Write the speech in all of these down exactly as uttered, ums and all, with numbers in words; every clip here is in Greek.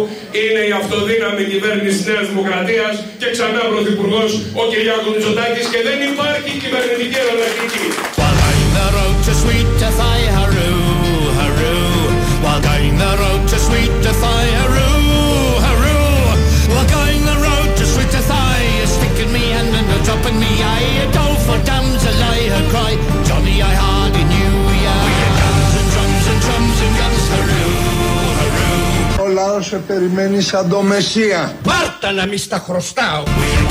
είναι η αυτοδύναμη κυβέρνηση της Νέας Δημοκρατίας και ξανά πρωθυπουργός ο Κυριάκος Μητσοτάκης και δεν υπάρχει κυβερνητική εναλλακτική. Ο λαός σε περιμένει σαν το Μεσσία. Πάρτα να μη στα χρωστάω.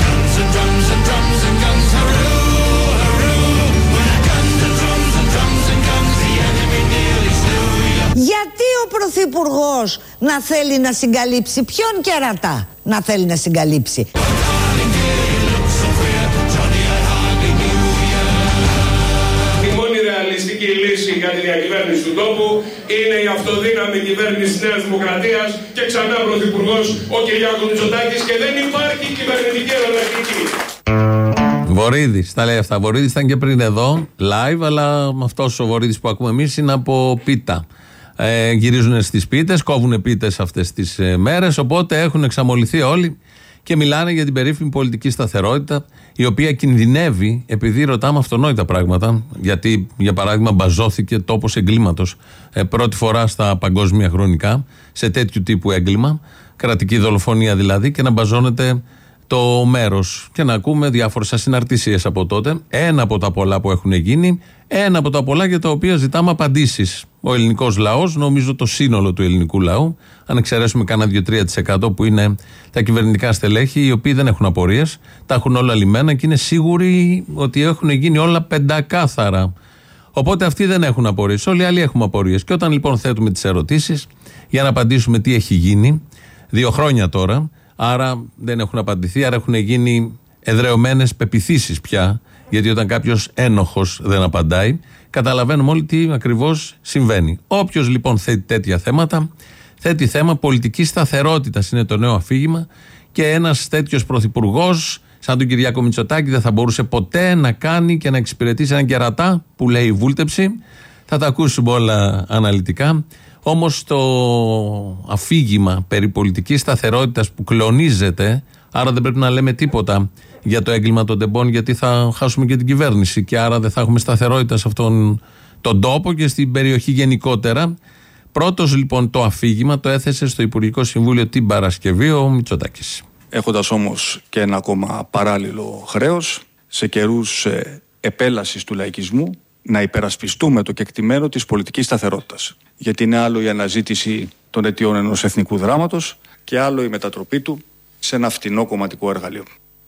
Γιατί ο Πρωθυπουργός να θέλει να συγκαλύψει, ποιον κερατά να θέλει να συγκαλύψει? Η μόνη ρεαλιστική λύση για τη διακυβέρνηση του τόπου είναι η αυτοδύναμη κυβέρνηση της Νέας Δημοκρατίας και ξανά πρωθυπουργός ο Κυριάκος Μητσοτάκης και δεν υπάρχει κυβερνητική εναλλακτική. Βορίδης τα λέει αυτά. Βορίδης ήταν και πριν εδώ, live, αλλά αυτός ο Βορίδης που ακούμε εμείς είναι από πίτα. Ε, γυρίζουν στις πίτες, κόβουν πίτες αυτές τις ε, μέρες, οπότε έχουν εξαμολυθεί όλοι και μιλάνε για την περίφημη πολιτική σταθερότητα, η οποία κινδυνεύει επειδή ρωτάμε αυτονόητα πράγματα. Γιατί, για παράδειγμα, μπαζώθηκε τόπος εγκλήματος ε, πρώτη φορά στα παγκόσμια χρονικά, σε τέτοιου τύπου έγκλημα, κρατική δολοφονία δηλαδή, και να μπαζώνεται το μέρος και να ακούμε διάφορες ασυναρτησίες από τότε. Ένα από τα πολλά που έχουν γίνει, ένα από τα πολλά για τα οποία ζητάμε απαντήσεις. Ο ελληνικός λαός, νομίζω το σύνολο του ελληνικού λαού, αν εξαιρέσουμε κανένα δύο τρία τοις εκατό που είναι τα κυβερνητικά στελέχη, οι οποίοι δεν έχουν απορίες, τα έχουν όλα λυμμένα και είναι σίγουροι ότι έχουν γίνει όλα πεντακάθαρα. Οπότε αυτοί δεν έχουν απορίες. Όλοι οι άλλοι έχουμε απορίες. Και όταν λοιπόν θέτουμε τις ερωτήσεις για να απαντήσουμε τι έχει γίνει, δύο χρόνια τώρα. Άρα δεν έχουν απαντηθεί, άρα έχουν γίνει εδρεωμένες πεποιθήσεις πια, γιατί όταν κάποιος ένοχος δεν απαντάει, καταλαβαίνουμε όλοι τι ακριβώς συμβαίνει. Όποιος λοιπόν θέτει τέτοια θέματα, θέτει θέμα πολιτικής σταθερότητας, είναι το νέο αφήγημα, και ένας τέτοιος πρωθυπουργός, σαν τον Κυριάκο Μητσοτάκη, δεν θα μπορούσε ποτέ να κάνει και να εξυπηρετήσει έναν κερατά που λέει βούλτεψη. Θα τα ακούσουμε όλα αναλυτικά. Όμως το αφήγημα περί πολιτικής σταθερότητας που κλονίζεται, άρα δεν πρέπει να λέμε τίποτα για το έγκλημα των τεμπών, γιατί θα χάσουμε και την κυβέρνηση και άρα δεν θα έχουμε σταθερότητα σε αυτόν τον τόπο και στην περιοχή γενικότερα. Πρώτος λοιπόν το αφήγημα το έθεσε στο Υπουργικό Συμβούλιο την Παρασκευή ο Μητσοτάκης. Έχοντας όμως και ένα ακόμα παράλληλο χρέος, σε καιρούς ε, επέλασης του λαϊκισμού, να υπερασπιστούμε το κεκτημένο της πολιτικής σταθερότητας. Γιατί είναι άλλο η αναζήτηση των αιτιών ενός εθνικού δράματος και άλλο η μετατροπή του σε ένα φτηνό κομματικό εργαλείο.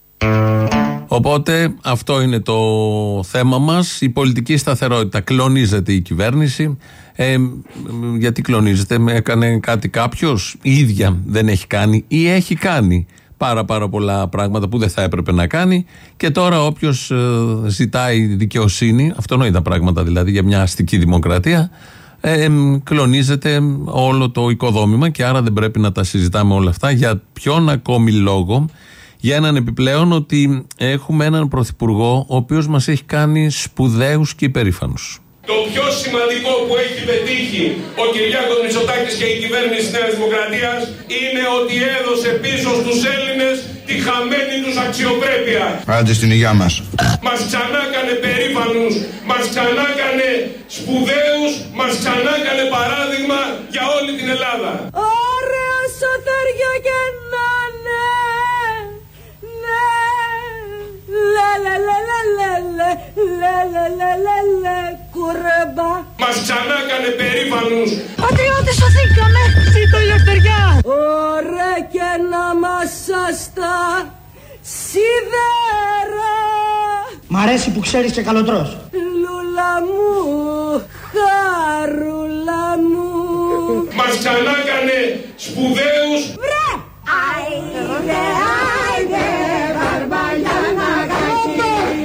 Οπότε αυτό είναι το θέμα μας, η πολιτική σταθερότητα. Κλονίζεται η κυβέρνηση. Ε, γιατί κλονίζεται, έκανε κάτι κάποιος, η ίδια δεν έχει κάνει ή έχει κάνει πάρα πάρα πολλά πράγματα που δεν θα έπρεπε να κάνει, και τώρα όποιος ε, ζητάει δικαιοσύνη, αυτονόητα πράγματα δηλαδή για μια αστική δημοκρατία, ε, ε, κλονίζεται όλο το οικοδόμημα και άρα δεν πρέπει να τα συζητάμε όλα αυτά. Για ποιον ακόμη λόγο? Για έναν επιπλέον ότι έχουμε έναν πρωθυπουργό ο οποίος μας έχει κάνει σπουδαίους και υπερήφανους. Το πιο σημαντικό που έχει πετύχει ο Κυριάκος Μητσοτάκης και η κυβέρνηση της Νέας Δημοκρατίας είναι ότι έδωσε πίσω στους Έλληνες τη χαμένη τους αξιοπρέπεια. Άντε στην υγειά μας. Μας ξανάκανε περήφανους, μας ξανάκανε σπουδαίους, μας ξανάκανε παράδειγμα για όλη την Ελλάδα. Ωραία σωτέριο και να ναι, ναι, λε λε λε λε λε λε λε λε λε λε κουρεμπά. Μας ξανάκανε περήφανους. Πατριώτες σωθήκαμε, ζήτω η ελευθεριά. Ωραία και να μας στα σίδερα. Μ' αρέσει που ξέρεις και καλοτρός. Λούλα μου, χαρούλα μου. Μας ξανάκανε σπουδαίους. Βρε! Άιντε, άιντε, βαρβαλιά να γαθεί.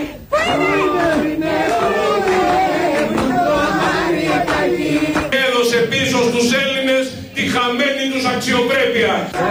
Έδωσε πίσω στους Έλληνες τη χαμένη τους αξιοπρέπεια.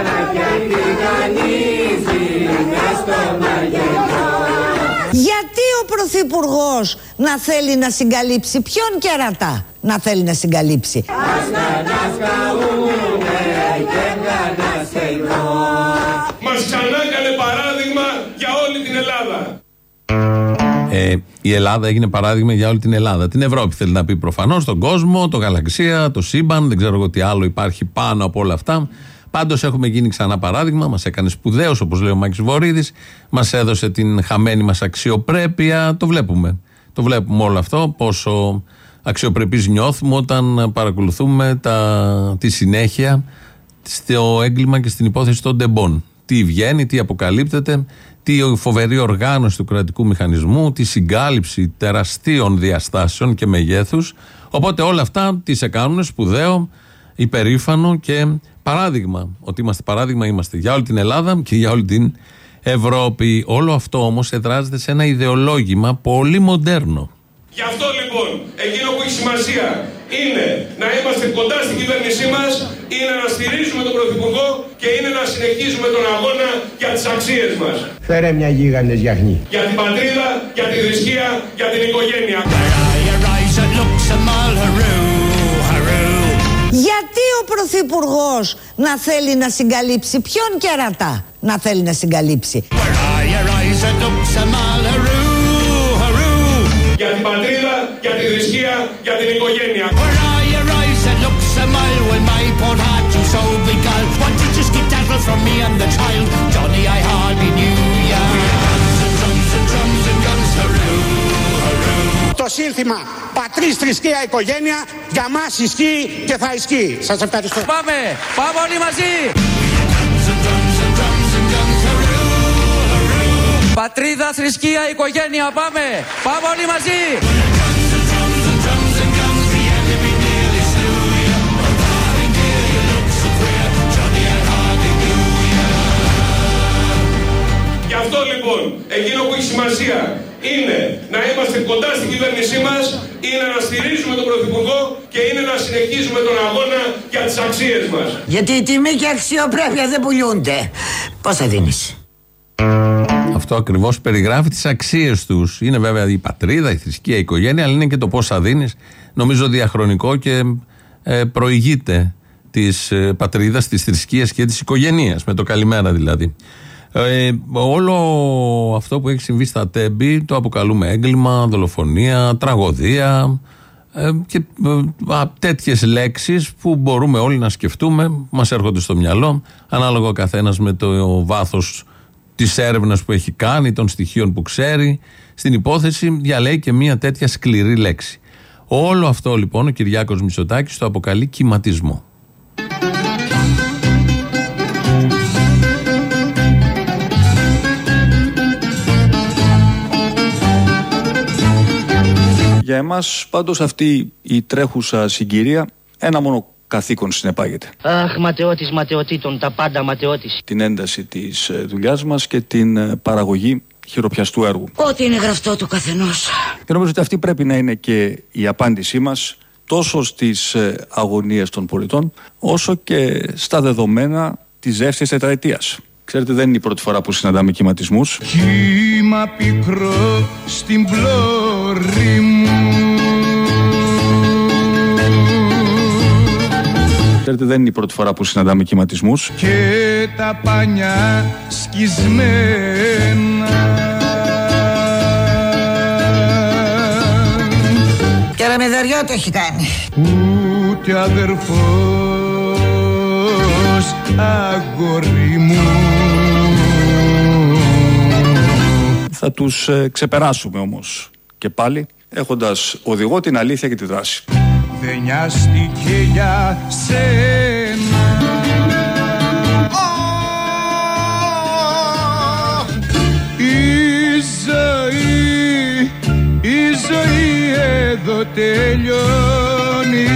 Γιατί ο Πρωθυπουργός να θέλει να συγκαλύψει, ποιον κερατά να θέλει να συγκαλύψει? Μας ξανά έκανε παράδειγμα για όλη την Ελλάδα. Ε, η Ελλάδα έγινε παράδειγμα για όλη την Ελλάδα. Την Ευρώπη θέλει να πει προφανώς, τον κόσμο, το γαλαξία, το σύμπαν, δεν ξέρω εγώ τι άλλο υπάρχει πάνω από όλα αυτά. Πάντως έχουμε γίνει ξανά παράδειγμα, μας έκανε σπουδαίος, όπως λέει ο Μάκης Βορίδης, μας έδωσε την χαμένη μας αξιοπρέπεια. Το βλέπουμε. Το βλέπουμε όλο αυτό, πόσο αξιοπρεπείς νιώθουμε όταν παρακολουθούμε τα, τη συνέχεια στο έγκλημα και στην υπόθεση των ντεμπών. Τι βγαίνει, τι αποκαλύπτεται, τι φοβερή οργάνωση του κρατικού μηχανισμού, τη συγκάλυψη τεραστίων διαστάσεων και μεγέθους. Οπότε όλα αυτά τι σε κάνουν σπουδαίο, υπερήφανο και παράδειγμα. Ότι είμαστε παράδειγμα, είμαστε για όλη την Ελλάδα και για όλη την Ευρώπη. Όλο αυτό όμως εδράζεται σε ένα ιδεολόγημα πολύ μοντέρνο. Γι' αυτό λοιπόν, εκείνο που έχει σημασία είναι να είμαστε κοντά στην κυβέρνησή μας, είναι να στηρίζουμε τον Πρωθυπουργό και είναι να συνεχίζουμε τον αγώνα για τις αξίες μας. Φέρε μια γίγαντες γιαχνή. Για την πατρίδα, για τη θρησκεία, για την οικογένεια. Γιατί ο Πρωθυπουργός να θέλει να συγκαλύψει, ποιον κερατά να θέλει να συγκαλύψει? Για την πατρίδα, για τη θρησκεία, για την οικογένεια. Το σύνθημα πατρίς, θρησκεία, οικογένεια για μας ισχύει και θα ισχύει. Σας ευχαριστώ. Πάμε, πάμε όλοι μαζί. Πατρίδα, θρησκεία, οικογένεια, πάμε, πάμε όλοι μαζί. Γι' αυτό λοιπόν, εκείνο που έχει σημασία είναι να είμαστε κοντά στην κυβέρνησή μας, είναι να στηρίζουμε τον Πρωθυπουργό και είναι να συνεχίζουμε τον αγώνα για τις αξίες μας. Γιατί η τιμή και η αξιοπρέπεια δεν πουλούνται. Πώς θα δίνεις? Αυτό ακριβώς περιγράφει τις αξίες τους. Είναι βέβαια η πατρίδα, η θρησκεία, η οικογένεια, αλλά είναι και το πώς θα δίνεις. Νομίζω διαχρονικό και ε, προηγείται της ε, πατρίδας, της θρησκείας και της οικογένειας. Με το καλημέρα δηλαδή. Ε, όλο αυτό που έχει συμβεί στα Τέμπη το αποκαλούμε έγκλημα, δολοφονία, τραγωδία ε, και ε, τέτοιες λέξεις που μπορούμε όλοι να σκεφτούμε, μας έρχονται στο μυαλό, ανάλογα ο καθένας με το βάθος της έρευνας που έχει κάνει, των στοιχείων που ξέρει. Στην υπόθεση διαλέγει και μια τέτοια σκληρή λέξη. Όλο αυτό λοιπόν ο Κυριάκος Μητσοτάκης το αποκαλεί κυματισμό. Για εμάς πάντως αυτή η τρέχουσα συγκυρία ένα μόνο καθήκον συνεπάγεται. Αχ, ματαιώτης ματαιωτήτων, τα πάντα ματαιώτης. Την ένταση της δουλειάς μας και την παραγωγή χειροπιαστού έργου. Ό,τι είναι γραφτό του καθενός. Και νομίζω ότι αυτή πρέπει να είναι και η απάντησή μας τόσο στις αγωνίες των πολιτών όσο και στα δεδομένα της δεύτερης τετραετίας. Ξέρετε, δεν είναι η πρώτη φορά που συναντάμε κυματισμούς. Κύμα πικρό στην πλώρη μου. Ξέρετε, δεν είναι η πρώτη φορά που συναντάμε κυματισμούς. Και τα πανιά σκισμένα. Και ρεμεδαριό το έχει κάνει. Ούτε αδερφός αγόρι μου. Θα τους ε, ξεπεράσουμε όμως και πάλι, έχοντας οδηγό την αλήθεια και τη δράση. Δεν νοιάστηκε για σένα. Η ζωή, η ζωή εδώ τελειώνει.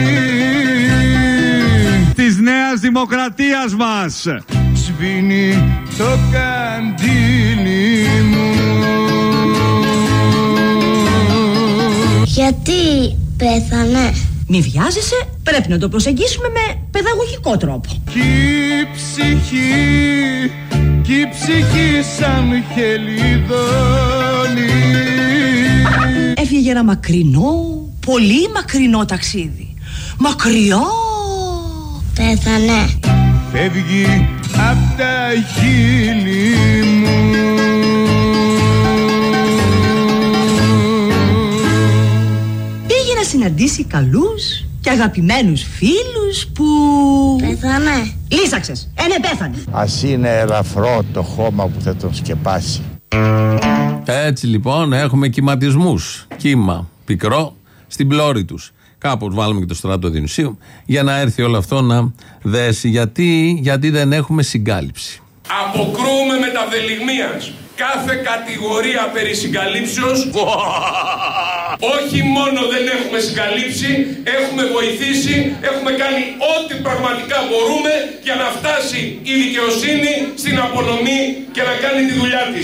Της νέας δημοκρατίας μας σβήνει το καντήλι μου. Γιατί πέθανε? Μη βιάζεσαι, πρέπει να το προσεγγίσουμε με παιδαγωγικό τρόπο. Κι η ψυχή, κι η ψυχή σαν χελιδόνι. Έφυγε για ένα μακρινό, πολύ μακρινό ταξίδι. Μακριά. Πέθανε. φεύγει απ' τα χείλη μου. Πήγε να συναντήσει καλούς και αγαπημένους φίλους που... Πέθανε. Λύσαξες, ε ναι πέθανε. Ας είναι ελαφρό το χώμα που θα τον σκεπάσει. Έτσι λοιπόν έχουμε κυματισμούς. Κύμα πικρό στην πλώρη τους. Κάπως βάλουμε και το στράτο Διονυσίου για να έρθει όλο αυτό να δέσει. Γιατί, γιατί δεν έχουμε συγκάλυψη. Αποκρούμε με τα δελιγμίας κάθε κατηγορία περί συγκαλύψεως. Όχι μόνο δεν έχουμε συγκαλύψει, έχουμε βοηθήσει, έχουμε κάνει ό,τι πραγματικά μπορούμε για να φτάσει η δικαιοσύνη στην απονομή και να κάνει τη δουλειά της.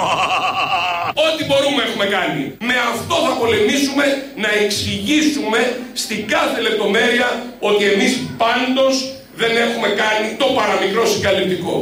Ό,τι μπορούμε έχουμε κάνει. Με αυτό θα πολεμήσουμε, να εξηγήσουμε στην κάθε λεπτομέρεια ότι εμείς πάντως δεν έχουμε κάνει το παραμικρό συγκαλυπτικό.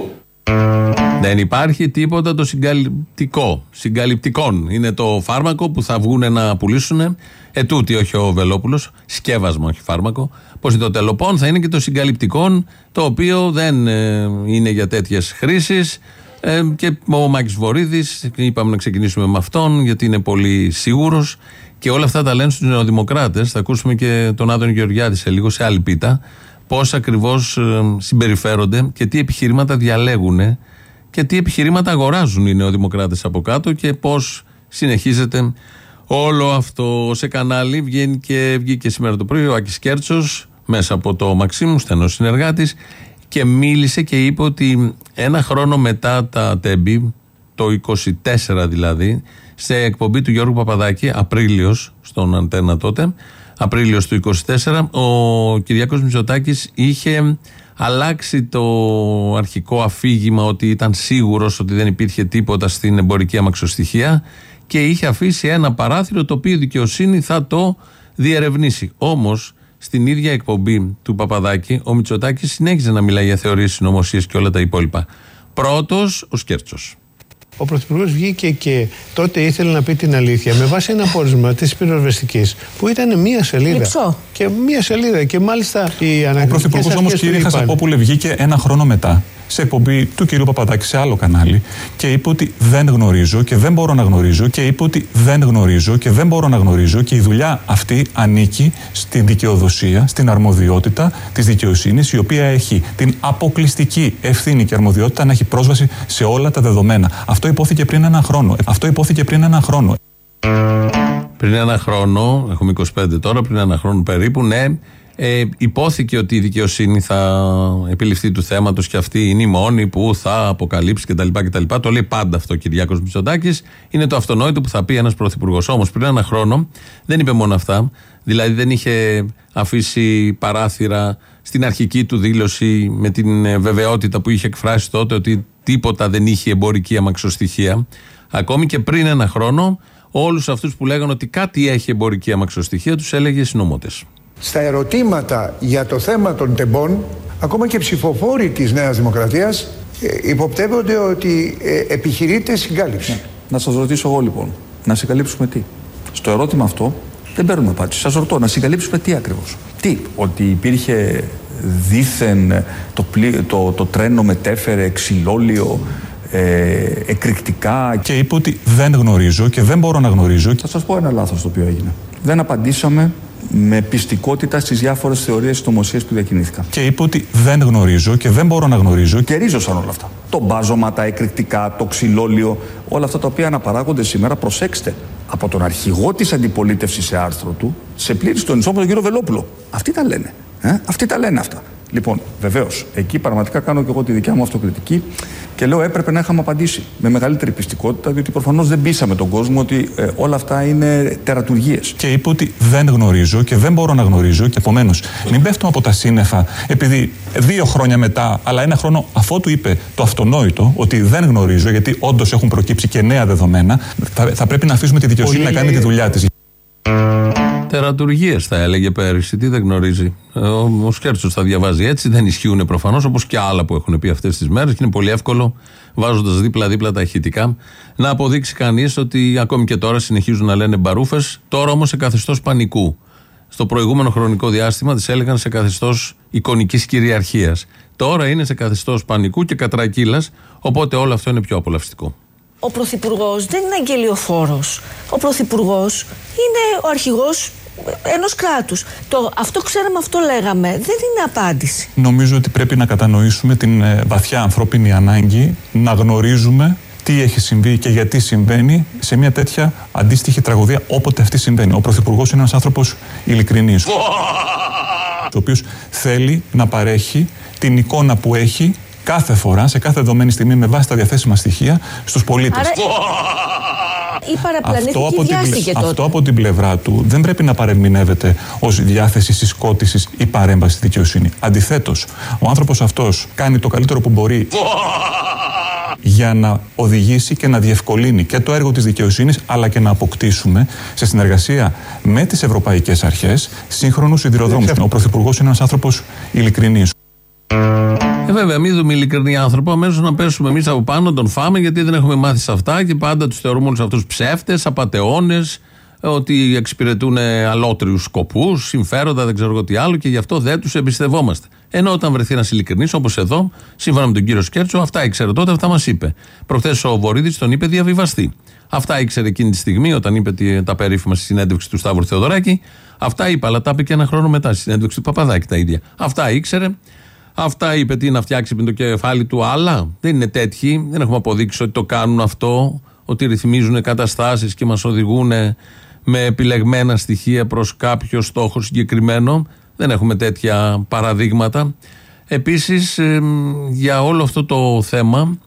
Δεν υπάρχει τίποτα το συγκαλυπτικό. Συγκαλυπτικόν είναι το φάρμακο που θα βγουν να πουλήσουν. Ετούτη, όχι ο Βελόπουλος. Σκεύασμα, όχι φάρμακο. Πως είναι το τελοπών, θα είναι και το συγκαλυπτικόν, το οποίο δεν ε, είναι για τέτοιες χρήσεις. Ε, και ο Μάκης Βορίδης, είπαμε να ξεκινήσουμε με αυτόν, γιατί είναι πολύ σίγουρος. Και όλα αυτά τα λένε στους νεοδημοκράτες. Θα ακούσουμε και τον Άδωνη Γεωργιάδη σε λίγο, σε άλλη πίτα. Πώς ακριβώς ε, συμπεριφέρονται και τι επιχειρήματα διαλέγουν και τι επιχειρήματα αγοράζουν οι νεοδημοκράτες από κάτω και πώς συνεχίζεται όλο αυτό. Σε κανάλι βγαίνει και βγήκε σήμερα το πρωί ο Άκης Κέρτσος μέσα από το Μαξίμου, στενός συνεργάτης, και μίλησε και είπε ότι ένα χρόνο μετά τα τέμπη, το είκοσι τέσσερα δηλαδή, σε εκπομπή του Γιώργου Παπαδάκη, Απρίλιος στον Αντένα τότε, Απρίλιος του είκοσι τέσσερα, ο Κυριάκος Μητσοτάκης είχε αλλάξει το αρχικό αφήγημα ότι ήταν σίγουρος ότι δεν υπήρχε τίποτα στην εμπορική αμαξοστοιχεία και είχε αφήσει ένα παράθυρο το οποίο η δικαιοσύνη θα το διερευνήσει. Όμως στην ίδια εκπομπή του Παπαδάκη ο Μητσοτάκης συνέχιζε να μιλάει για θεωρίες συνωμοσίας και όλα τα υπόλοιπα. Πρώτος ο Σκέρτσος. Ο Πρωθυπουργός βγήκε και τότε ήθελε να πει την αλήθεια με βάση ένα πόρισμα της πυροσβεστικής που ήταν μία σελίδα. Λυψό. Και μία σελίδα και μάλιστα οι ανακριτικές. Ο Πρωθυπουργός όμως, κύριε Χασαπόπουλε, βγήκε ένα χρόνο μετά σε εκπομπή του κυρίου Παπαδάκη σε άλλο κανάλι και είπε ότι δεν γνωρίζω και δεν μπορώ να γνωρίζω και είπε ότι δεν γνωρίζω και δεν μπορώ να γνωρίζω και η δουλειά αυτή ανήκει στην δικαιοδοσία, στην αρμοδιότητα της δικαιοσύνης, η οποία έχει την αποκλειστική ευθύνη και αρμοδιότητα να έχει πρόσβαση σε όλα τα δεδομένα. Αυτό υπόθηκε πριν ένα χρόνο. Αυτό υπόθηκε πριν ένα χρόνο. Πριν ένα χρόνο, έχουμε είκοσι πέντε τώρα, πριν ένα χρόνο περίπου, ναι, ε, υπόθηκε ότι η δικαιοσύνη θα επιληφθεί του θέματος και αυτή είναι η μόνη που θα αποκαλύψει κτλ. κτλ. Το λέει πάντα αυτό ο Κυριάκος Μητσοτάκης. Είναι το αυτονόητο που θα πει ένας πρωθυπουργός. Όμως πριν ένα χρόνο δεν είπε μόνο αυτά. Δηλαδή δεν είχε αφήσει παράθυρα στην αρχική του δήλωση με την βεβαιότητα που είχε εκφράσει τότε ότι τίποτα δεν είχε εμπορική αμαξοστοιχεία. Ακόμη και πριν ένα χρόνο, όλους αυτούς που λέγανε ότι κάτι έχει εμπορική αμαξοστοιχεία τους έλεγε συνωμότες. Στα ερωτήματα για το θέμα των τεμπών, ακόμα και ψηφοφόροι της Νέας Δημοκρατίας ε, υποπτεύονται ότι ε, επιχειρείται συγκάλυψη. Ναι. Να σας ρωτήσω εγώ λοιπόν, να συγκαλύψουμε τι? Στο ερώτημα αυτό δεν παίρνουμε απάντηση. Σας ρωτώ, να συγκαλύψουμε τι ακριβώς? Τι, ότι υπήρχε δήθεν το, πλή, το, το τρένο μετέφερε ξυλόλιο, ε, εκρηκτικά. Και είπε ότι δεν γνωρίζω και δεν μπορώ να γνωρίζω. Θα σας πω ένα λάθος το οποίο έγινε. Δεν απαντήσαμε με πιστικότητα στις διάφορες θεωρίες συνωμοσίας που διακινήθηκαν. Και είπε ότι δεν γνωρίζω και δεν μπορώ να γνωρίζω. Και ρίζωσαν όλα αυτά. Το μπάζωμα, τα εκρηκτικά, το ξυλόλιο, όλα αυτά τα οποία αναπαράγονται σήμερα, προσέξτε, από τον αρχηγό της αντιπολίτευσης σε άρθρο του, σε πλήρη συντονισμό με τον κύριο Βελόπουλο. Αυτοί τα λένε. Ε? Αυτοί τα λένε αυτά. Λοιπόν, βεβαίως, εκεί πραγματικά κάνω και εγώ τη δικιά μου αυτοκριτική και λέω έπρεπε να είχαμε απαντήσει με μεγαλύτερη πιστικότητα, διότι προφανώς δεν πείσαμε τον κόσμο ότι ε, όλα αυτά είναι τερατουργίες. Και είπε ότι δεν γνωρίζω και δεν μπορώ να γνωρίζω και επομένως μην πέφτουμε από τα σύννεφα επειδή δύο χρόνια μετά, αλλά ένα χρόνο αφότου είπε το αυτονόητο ότι δεν γνωρίζω, γιατί όντως έχουν προκύψει και νέα δεδομένα, θα, θα πρέπει να αφήσουμε τη δικαιοσύνη να κάνει τη δουλειά της. Τερατουργίες θα έλεγε πέρυσι, τι δεν γνωρίζει. Ο, ο Σκέρτσος θα διαβάζει έτσι, δεν ισχύουν προφανώς όπως και άλλα που έχουν πει αυτές τις μέρες και είναι πολύ εύκολο βάζοντας δίπλα-δίπλα τα ηχητικά να αποδείξει κανείς ότι ακόμη και τώρα συνεχίζουν να λένε μπαρούφες, τώρα όμως σε καθεστώς πανικού. Στο προηγούμενο χρονικό διάστημα τις έλεγαν σε καθεστώς εικονικής κυριαρχίας. Τώρα είναι σε καθεστώς πανικού και κατρακύλας, οπότε όλο αυτό είναι πιο απολαυστικό. Ο Πρωθυπουργός δεν είναι αγγελιοφόρος. Ο Πρωθυπουργός είναι ο αρχηγός ενός κράτους. Το, αυτό ξέραμε, αυτό λέγαμε. Δεν είναι απάντηση. Νομίζω ότι πρέπει να κατανοήσουμε την ε, βαθιά ανθρώπινη ανάγκη να γνωρίζουμε τι έχει συμβεί και γιατί συμβαίνει σε μια τέτοια αντίστοιχη τραγωδία όποτε αυτή συμβαίνει. Ο Πρωθυπουργός είναι ένας άνθρωπος ειλικρινής, ο οποίος θέλει να παρέχει την εικόνα που έχει κάθε φορά, σε κάθε δεδομένη στιγμή, με βάση τα διαθέσιμα στοιχεία στους πολίτες. Άρα... η παραπλανήθηκε διάστηκε τότε. Αυτό από την πλευρά του δεν πρέπει να παρεμηνεύεται ως διάθεση συσκότησης ή παρέμβαση στη δικαιοσύνη. Αντιθέτως, ο άνθρωπος αυτός κάνει το καλύτερο που μπορεί για να οδηγήσει και να διευκολύνει και το έργο της δικαιοσύνης, αλλά και να αποκτήσουμε σε συνεργασία με τις ευρωπαϊκές αρχές σύγχρονους σιδηροδρόμους. Ο Πρωθυπουργός είναι ένας άνθρωπος ειλικρινής. Ε, βέβαια, μην δούμε ειλικρινή άνθρωπο, αμέσως να πέσουμε εμείς από πάνω, τον φάμε, γιατί δεν έχουμε μάθει σε αυτά και πάντα τους θεωρούμε όλους αυτούς ψεύτες, απατεώνες, ότι εξυπηρετούν αλότριους σκοπούς, συμφέροντα, δεν ξέρω εγώ τι άλλο, και γι' αυτό δεν τους εμπιστευόμαστε. Ενώ όταν βρεθεί ένας ειλικρινής, όπως εδώ, σύμφωνα με τον κύριο Σκέρτσο, αυτά ήξερε τότε, αυτά μας είπε. Προχθές ο Βορίδης τον είπε διαβιβαστή. Αυτά ήξερε εκείνη τη στιγμή, όταν είπε τα περίφημα στη συνέντευξη του Σταύρου Θεοδωράκη. Αυτά είπε, αλλά τα είπε και ένα χρόνο μετά στη συνέντευξη του Παπαδάκη τα ίδια. Αυτά ήξερε. Αυτά είπε, τι να φτιάξει με το κεφάλι του, άλλα. Δεν είναι τέτοιοι. Δεν έχουμε αποδείξει ότι το κάνουν αυτό, ότι ρυθμίζουν καταστάσεις και μας οδηγούν με επιλεγμένα στοιχεία προς κάποιο στόχο συγκεκριμένο. Δεν έχουμε τέτοια παραδείγματα. Επίσης, ε, για όλο αυτό το θέμα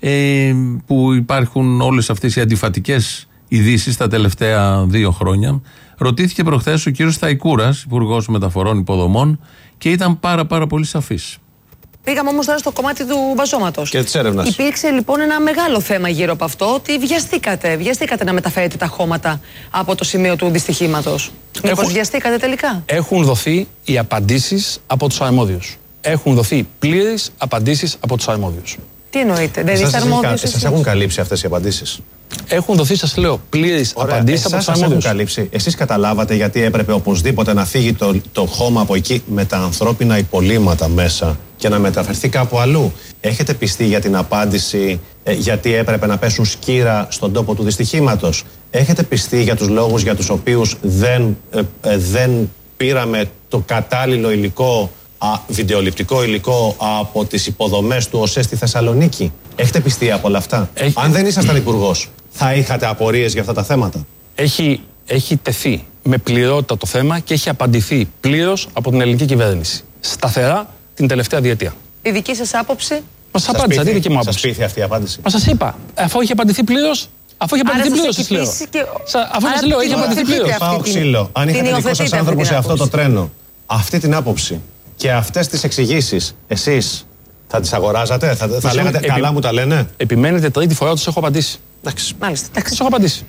ε, που υπάρχουν όλες αυτές οι αντιφατικές ειδήσεις τα τελευταία δύο χρόνια, ρωτήθηκε προχθές ο κύριος Σταϊκούρας, Υπουργός Μεταφορών Υποδομών, και ήταν πάρα πάρα πολύ σαφής. Πήγαμε όμως τώρα στο κομμάτι του βαζώματος. Και της έρευνας. Υπήρξε λοιπόν ένα μεγάλο θέμα γύρω από αυτό, ότι βιαστήκατε, βιαστήκατε να μεταφέρετε τα χώματα από το σημείο του δυστυχήματος. Μήπως Έχουν... βιαστήκατε τελικά? Έχουν δοθεί οι απαντήσεις από τους αρμόδιους. Έχουν δοθεί πλήρες απαντήσεις από τους αρμόδιους. Τι εννοείτε, δεν είστε αρμόδιος? Σας έχουν καλύψει αυτές οι απαντήσεις? Έχουν δοθεί, σας λέω, πλήρες απαντήσεις από τους αρμόδιους. Έχουν καλύψει. Εσείς καταλάβατε γιατί έπρεπε οπωσδήποτε να φύγει το, το χώμα από εκεί με τα ανθρώπινα υπολείμματα μέσα και να μεταφερθεί κάπου αλλού? Έχετε πιστεί για την απάντηση ε, γιατί έπρεπε να πέσουν σκύρα στον τόπο του δυστυχήματος? Έχετε πιστεί για τους λόγους για τους οποίους δεν, ε, ε, δεν πήραμε το κατάλληλο υλικό, α, βιντεοληπτικό υλικό από τις υποδομές του ΟΣΕ στη Θεσσαλονίκη? Έχετε πιστεί από όλα αυτά? Έχει... Αν δεν ήσασταν υπουργός, θα είχατε απορίες για αυτά τα θέματα? Έχει, έχει τεθεί με πληρότητα το θέμα και έχει απαντηθεί πλήρως από την ελληνική κυβέρνηση. Σταθερά την τελευταία διετία. Η δική σας άποψη? Μας απάντησα, τι δική μου άποψη. Σας πείθει αυτή η απάντηση? Μα σας είπα, αφού έχει απαντηθεί πλήρως, αφού έχει απαντηθεί πλήρως, σας λέω. Και... Αφού σας λέω, έχει απαντηθεί πλήρως. Πάω ξύλο. Αν είχατε δικό σας άνθρωπο σε αυτό το τρένο, αυτή την άποψη και αυτές τις εξηγήσεις, εσείς θα τις αγοράζατε, θα, θα λέγατε επι... καλά μου τα λένε? Επιμένετε τρίτη φορά ότι τους έχω απαντήσει. Εντάξει. Μάλιστα. Εντάξει, τους έχω απαντήσει.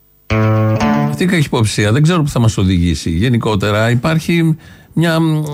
Αυτή η καχυποψία δεν ξέρω που θα μας οδηγήσει. Γενικότερα υπάρχει μια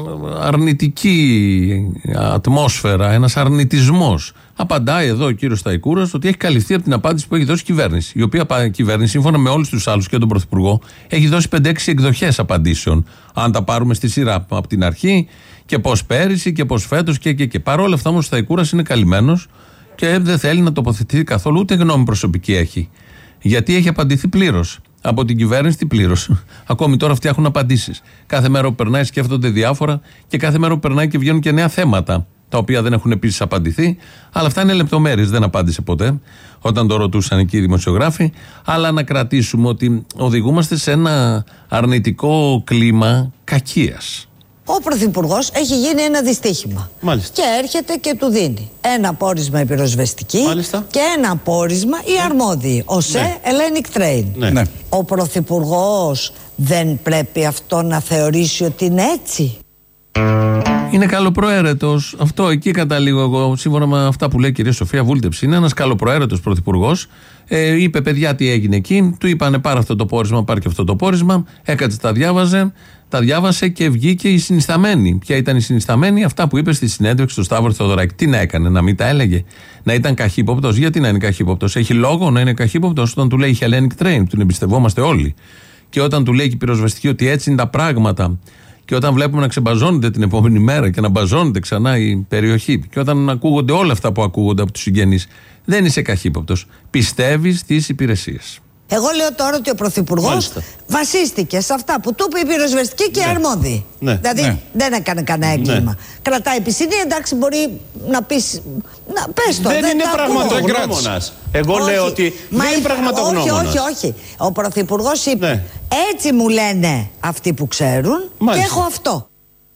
αρνητική ατμόσφαιρα, ένας αρνητισμός. Απαντάει εδώ ο κύριος Σταϊκούρας ότι έχει καλυφθεί από την απάντηση που έχει δώσει η κυβέρνηση. Η οποία κυβέρνηση, σύμφωνα με όλους τους άλλους και τον Πρωθυπουργό, έχει δώσει πέντε έξι εκδοχές απαντήσεων. Αν τα πάρουμε στη σειρά από την αρχή, και πώς πέρυσι και πώς φέτος και, και, και. Παρ' όλα αυτά όμως ο Σταϊκούρας είναι καλυμμένος και δεν θέλει να τοποθετηθεί καθόλου, ούτε γνώμη προσωπική έχει. Γιατί έχει απαντηθεί πλήρως. Από την κυβέρνηση πλήρως. Ακόμη τώρα φτιάχνουν απαντήσεις. Κάθε μέρα που περνάει σκέφτονται διάφορα και κάθε μέρα που περνάει και βγαίνουν και νέα θέματα, τα οποία δεν έχουν επίσης απαντηθεί. Αλλά αυτά είναι λεπτομέρειες, δεν απάντησε ποτέ όταν το ρωτούσαν εκεί οι δημοσιογράφοι. Αλλά να κρατήσουμε ότι οδηγούμαστε σε ένα αρνητικό κλίμα κακίας. Ο Πρωθυπουργός έχει γίνει ένα δυστύχημα. Μάλιστα. Και έρχεται και του δίνει ένα πόρισμα η πυροσβεστική. Μάλιστα. Και ένα πόρισμα οι αρμόδιοι. Ο ΣΕ, ναι. Hellenic Train. Ναι. Ναι. Ο Πρωθυπουργός δεν πρέπει αυτό να θεωρήσει ότι είναι έτσι? Είναι καλοπροαίρετος. Αυτό εκεί καταλήγω εγώ, σύμφωνα με αυτά που λέει η κυρία Σοφία Βούλτεψη. Είναι ένας καλοπροαίρετος πρωθυπουργός. Ε, είπε, παιδιά, τι έγινε εκεί. Του είπανε, πάρε αυτό το πόρισμα, πάρε και αυτό το πόρισμα. Έκατσε, τα διάβαζε. Τα διάβασε και βγήκε η συνισταμένη. Ποια ήταν η συνισταμένη? Αυτά που είπε στη συνέντευξη του Σταύρου Θεοδωράκη. Τι να έκανε, να μην τα έλεγε? Να ήταν καχύποπτος? Γιατί να είναι καχύποπτος? Έχει λόγο να είναι καχύποπτος όταν του λέει η Hellenic Train, που την εμπιστευόμαστε όλοι? Και όταν του λέει και η πυροσβεστική ότι έτσι είναι τα πράγματα, Και όταν βλέπουμε να ξεμπαζώνεται την επόμενη μέρα και να μπαζώνεται ξανά η περιοχή, και όταν ακούγονται όλα αυτά που ακούγονται από τους συγγενείς, δεν είσαι καχύποπτος. Πιστεύεις στις υπηρεσίες. Εγώ λέω τώρα ότι ο Πρωθυπουργός βασίστηκε σε αυτά που του είπε η πυροσβεστική και οι ναι. αρμόδιοι. Ναι. Δηλαδή ναι. δεν έκανε κανένα έγκλημα. Ναι. Κρατάει πισινή, εντάξει, μπορεί να πεις. Να, πες το, δεν, δεν είναι πραγματογνώμονας. Εγώ όχι. λέω ότι Μα δεν είναι πραγματογνώμονας. Όχι, όχι, όχι. Ο Πρωθυπουργός είπε: ναι. έτσι μου λένε αυτοί που ξέρουν, Μάλιστα. και έχω αυτό.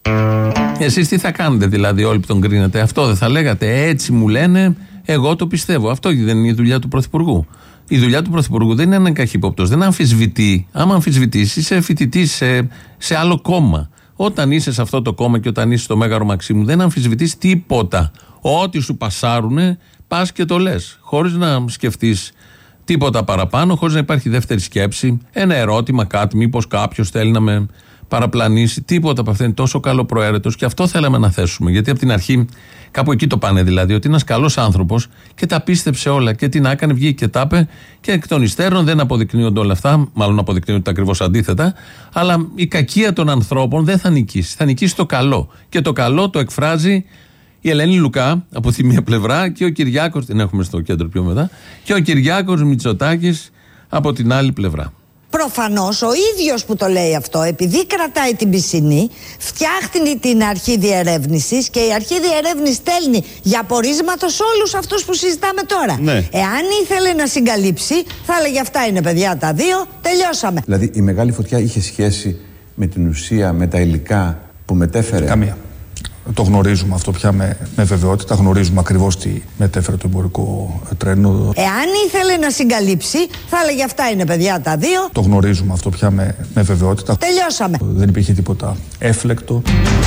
Εσείς τι θα κάνετε δηλαδή, όλοι που τον κρίνετε? Αυτό δεν θα λέγατε? Έτσι μου λένε, εγώ το πιστεύω. Αυτό δεν είναι η δουλειά του Πρωθυπουργού. Η δουλειά του Πρωθυπουργού δεν είναι έναν καχύποπτος, δεν αμφισβητεί. Άμα αμφισβητείς, είσαι φοιτητής σε, σε άλλο κόμμα. Όταν είσαι σε αυτό το κόμμα και όταν είσαι στο Μέγαρο Μαξίμου, δεν αμφισβητείς τίποτα. Ό,τι σου πασάρουνε, πας και το λες. Χωρίς να σκεφτείς τίποτα παραπάνω, χωρίς να υπάρχει δεύτερη σκέψη, ένα ερώτημα, κάτι, μήπως κάποιος θέλει να με παραπλανήσει. Τίποτα από αυτό είναι τόσο καλοπροαίρετος και αυτό θέλαμε να θέσουμε. Γιατί από την αρχή, κάπου εκεί το πάνε δηλαδή, ότι είναι ένας καλός άνθρωπος και τα πίστεψε όλα. Και τι να έκανε, βγήκε και τα είπε, και εκ των υστέρων δεν αποδεικνύονται όλα αυτά. Μάλλον αποδεικνύονται ακριβώς αντίθετα. Αλλά η κακία των ανθρώπων δεν θα νικήσει. Θα νικήσει το καλό. Και το καλό το εκφράζει η Ελένη Λουκά από τη μία πλευρά και ο Κυριάκος. Την έχουμε στο κέντρο πιο μετά. Και ο Κυριάκος Μητσοτάκης από την άλλη πλευρά. Προφανώς ο ίδιος που το λέει αυτό, επειδή κρατάει την πισινή, φτιάχνει την αρχή διερεύνησης και η αρχή διερεύνησης στέλνει για πορίσματο όλους αυτούς που συζητάμε τώρα. Ναι. Εάν ήθελε να συγκαλύψει, θα έλεγε αυτά είναι παιδιά τα δύο, τελειώσαμε. Δηλαδή η μεγάλη φωτιά είχε σχέση με την ουσία, με τα υλικά που μετέφερε? Καμία. Το γνωρίζουμε αυτό πια με, με βεβαιότητα. Γνωρίζουμε ακριβώς τι μετέφερε το εμπορικό τρένο. Εάν ήθελε να συγκαλύψει, θα έλεγε αυτά είναι παιδιά τα δύο. Το γνωρίζουμε αυτό πια με, με βεβαιότητα. Τελειώσαμε. Δεν υπήρχε τίποτα έφλεκτο.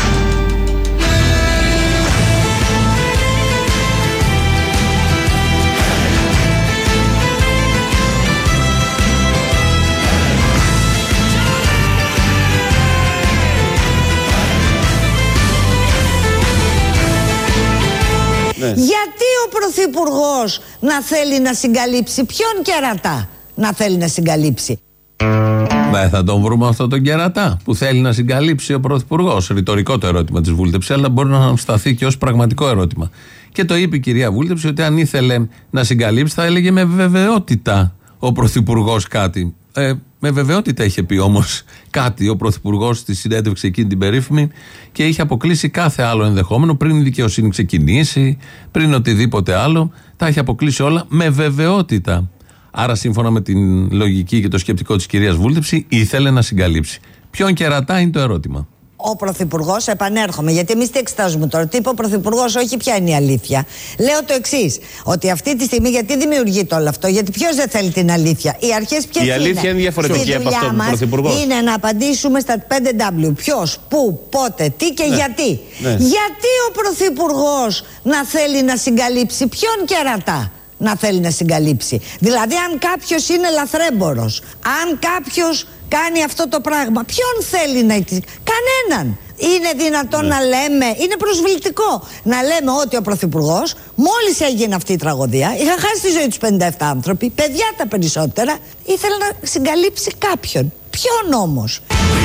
Γιατί ο Πρωθυπουργός να θέλει να συγκαλύψει? Ποιον κερατά να θέλει να συγκαλύψει? Ναι, θα τον βρούμε αυτό τον κερατά που θέλει να συγκαλύψει ο Πρωθυπουργός. Ρητορικό το ερώτημα της Βούλτεψης, αλλά μπορεί να σταθεί και ως πραγματικό ερώτημα. Και το είπε η κυρία Βούλτεψη ότι αν ήθελε να συγκαλύψει θα έλεγε με βεβαιότητα ο Πρωθυπουργός κάτι. Ε, με βεβαιότητα είχε πει όμως κάτι ο Πρωθυπουργός στη συνέντευξη εκείνη την περίφημη και είχε αποκλείσει κάθε άλλο ενδεχόμενο πριν η δικαιοσύνη ξεκινήσει, πριν οτιδήποτε άλλο. Τα είχε αποκλείσει όλα με βεβαιότητα. Άρα, σύμφωνα με την λογική και το σκεπτικό της κυρίας Βούλτεψη, ήθελε να συγκαλύψει. Ποιον κερατά είναι το ερώτημα. Ο Πρωθυπουργός, επανέρχομαι, γιατί εμείς τι εξετάζουμε τώρα? Τι είπε ο Πρωθυπουργός, όχι ποια είναι η αλήθεια. Λέω το εξής, ότι αυτή τη στιγμή γιατί δημιουργείται όλο αυτό, γιατί ποιος δεν θέλει την αλήθεια? Οι αρχές ποιες είναι? Η αλήθεια είναι διαφορετική από αυτό του Πρωθυπουργού. Είναι να απαντήσουμε στα πέντε ντάμπλιου. Ποιος, πού, πότε, τι και ναι. γιατί. Ναι. Γιατί ο Πρωθυπουργός να θέλει να συγκαλύψει? Ποιον κερατά να θέλει να συγκαλύψει? Δηλαδή, αν κάποιος είναι λαθρέμπορος, αν κάποιος κάνει αυτό το πράγμα, ποιον θέλει να... Κανέναν. Είναι δυνατόν ναι. να λέμε, είναι προσβλητικό να λέμε ότι ο Πρωθυπουργός, μόλις έγινε αυτή η τραγωδία, είχαν χάσει τη ζωή τους πενήντα επτά άνθρωποι, παιδιά τα περισσότερα, ήθελε να συγκαλύψει κάποιον. Ποιον όμως?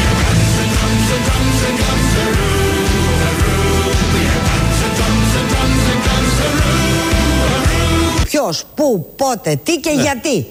Ποιος, πού, πότε, τι και ναι. γιατί.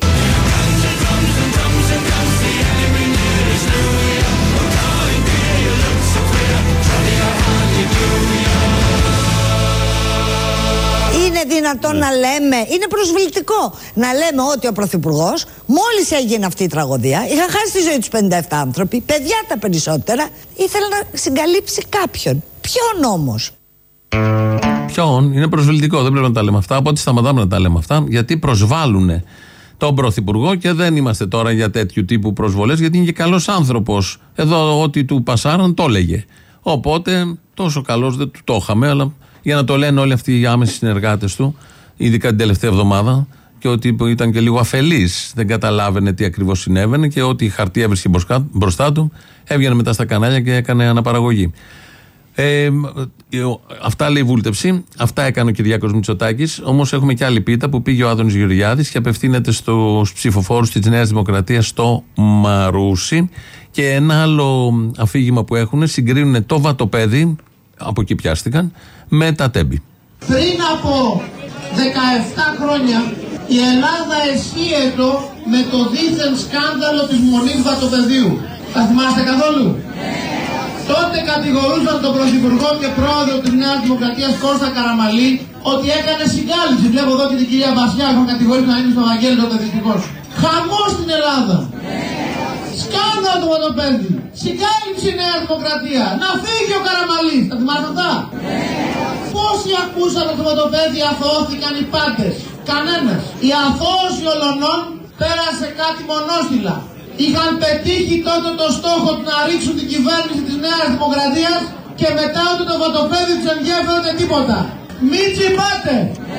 Είναι δυνατόν ναι. να λέμε, είναι προσβλητικό να λέμε ότι ο Πρωθυπουργός, μόλις έγινε αυτή η τραγωδία, είχαν χάσει τη ζωή τους πενήντα επτά άνθρωποι, παιδιά τα περισσότερα, ήθελε να συγκαλύψει κάποιον. Ποιον όμως? Ποιον? Είναι προσβλητικό, δεν πρέπει να τα λέμε αυτά. Από ό,τι σταματάμε να τα λέμε αυτά, γιατί προσβάλλουν τον Πρωθυπουργό και δεν είμαστε τώρα για τέτοιου τύπου προσβολές, γιατί είναι και καλός άνθρωπος. Εδώ, ό,τι του πασάραν, το έλεγε. Οπότε, τόσο καλός δεν του το είχαμε, αλλά για να το λένε όλοι αυτοί οι άμεσοι συνεργάτες του, ειδικά την τελευταία εβδομάδα, και ότι ήταν και λίγο αφελής, δεν καταλάβαινε τι ακριβώς συνέβαινε και ότι η χαρτί έβρισκε μπροστά του, έβγαινε μετά στα κανάλια και έκανε αναπαραγωγή. Ε, αυτά λέει η βούλτευση, αυτά έκανε ο Κυριάκος Μητσοτάκης. Όμως έχουμε και άλλη πίτα που πήγε ο Άδωνης Γεωργιάδης και απευθύνεται στους ψηφοφόρους της Νέας Δημοκρατίας στο Μαρούσι. Και ένα άλλο αφήγημα που έχουν, συγκρίνουν το βατοπέδι, από εκεί πιάστηκαν, με τα τέμπη. Πριν από δεκαεπτά χρόνια η Ελλάδα εσχύετο με το δίθεν σκάνδαλο της μονής βατοπεδίου. Τα θυμάστε καθόλου? Τότε κατηγορούσαν τον Πρωθυπουργό και Πρόεδρο της Νέας Δημοκρατίας Κώστα Καραμανλή ότι έκανε συγκάλυψη. Βλέπω εδώ και την κυρία Βασιά, έχουν κατηγορήσει να είναι στο Βαγγέλη τότε δυστυχώς. Χαμός στην Ελλάδα. Σκάνδαλο το βατοπέδι. Συγκάλυψη η Νέα Δημοκρατία. Να φύγει ο Καραμανλής. Τα θυμάστε αυτά? Πόσοι ακούσαν το βατοπέδι αθωώθηκαν οι πάντες? Κανένας. Η αθώωση ολονών πέρασε κάτι μονόστιλα. Είχαν πετύχει τότε το στόχο του να ρίξουν την κυβέρνηση της Νέας Δημοκρατίας και μετά ότι το βατοπέδι τους ενδιαφέρονται τίποτα. Μην τσιμπάτε!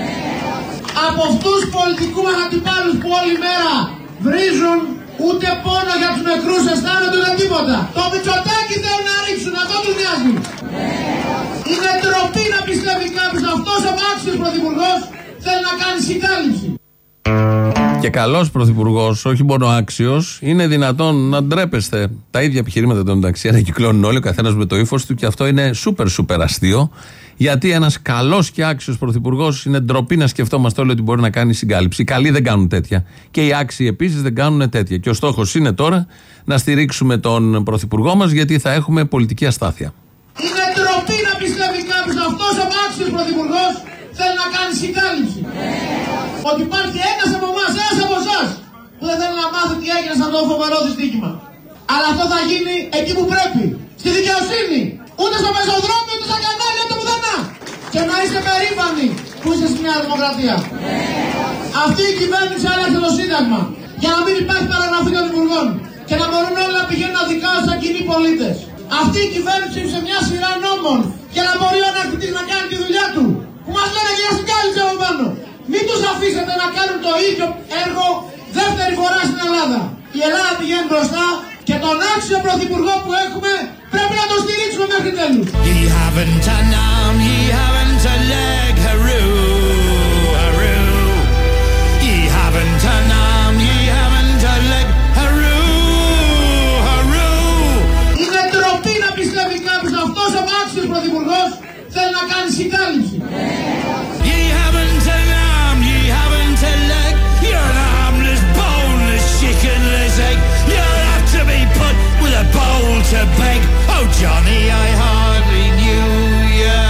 Από αυτούς τους πολιτικούς αντιπάλους που όλη μέρα βρίζουν, ούτε πόνο για τους νεκρούς αισθάνονται ούτε τίποτα. Το Μητσοτάκη θέλουν να ρίξουν, αυτό τους νοιάζει. Είναι ντροπή να πιστεύει κάποιος αυτός ο άξιος πρωθυπουργός θέλει να κάνει συγκάλυψη. Και καλός πρωθυπουργός, όχι μόνο άξιος, είναι δυνατόν να ντρέπεστε. Τα ίδια επιχειρήματα των μεταξύ ανακυκλώνουν όλοι, ο καθένας με το ύφος του, και αυτό είναι σούπερ σούπερ αστείο. Γιατί ένας καλός και άξιος πρωθυπουργός είναι ντροπή να σκεφτόμαστε όλοι ότι μπορεί να κάνει συγκάλυψη. Οι καλοί δεν κάνουν τέτοια. Και οι άξιοι επίσης δεν κάνουν τέτοια. Και ο στόχος είναι τώρα να στηρίξουμε τον πρωθυπουργό μας, γιατί θα έχουμε πολιτική αστάθεια. Είναι ντροπή να πιστεύει κάποιος αυτός ο άξιος πρωθυπουργός θέλει να κάνει συγκάλυψη. Ότι υπάρχει ένας από εμάς, ένας από εσάς που δεν θέλει να μάθει τι έγινε σαν το φοβερό δυστύχημα. Αλλά αυτό θα γίνει εκεί που πρέπει. Στη δικαιοσύνη. Ούτε στο πεζοδρόμιο, ούτε στα κανάλια, ούτε πουθενά. Και να είστε περήφανοι που είστε στη Νέα Δημοκρατία. Αυτή η κυβέρνηση άλλαξε το Σύνταγμα για να μην υπάρχει παραγραφή των υπουργών. Και να μπορούν όλοι να πηγαίνουν να δικάζουν σαν κοινοί πολίτες. Αυτή η κυβέρνηση ψήφισε μια σειρά νόμων για να μπορεί ο αναρκτητής να κάνει τη δουλειά του. Που μας λένε για να συγκάλυψε από πάνω. Μην τους αφήσετε να κάνουν το ίδιο έργο δεύτερη φορά στην Ελλάδα. Η Ελλάδα πηγαίνει μπροστά και τον άξιο πρωθυπουργό που έχουμε πρέπει να τον στηρίξουμε μέχρι τέλους. Ye haven't an arm, ye haven't a leg, haroo, haroo. Ye haven't an arm, ye haven't a leg, haroo, haroo. Είναι ντροπή να πιστεύει κάποιος αυτός ο άξιος πρωθυπουργός θέλει να κάνει συγκάλυψη. Ye haven't an arm, ye haven't a leg, you're an armless, boneless, chickenless egg. You'll have to be put with a bowl to beg. Oh Johnny, I hardly knew ya.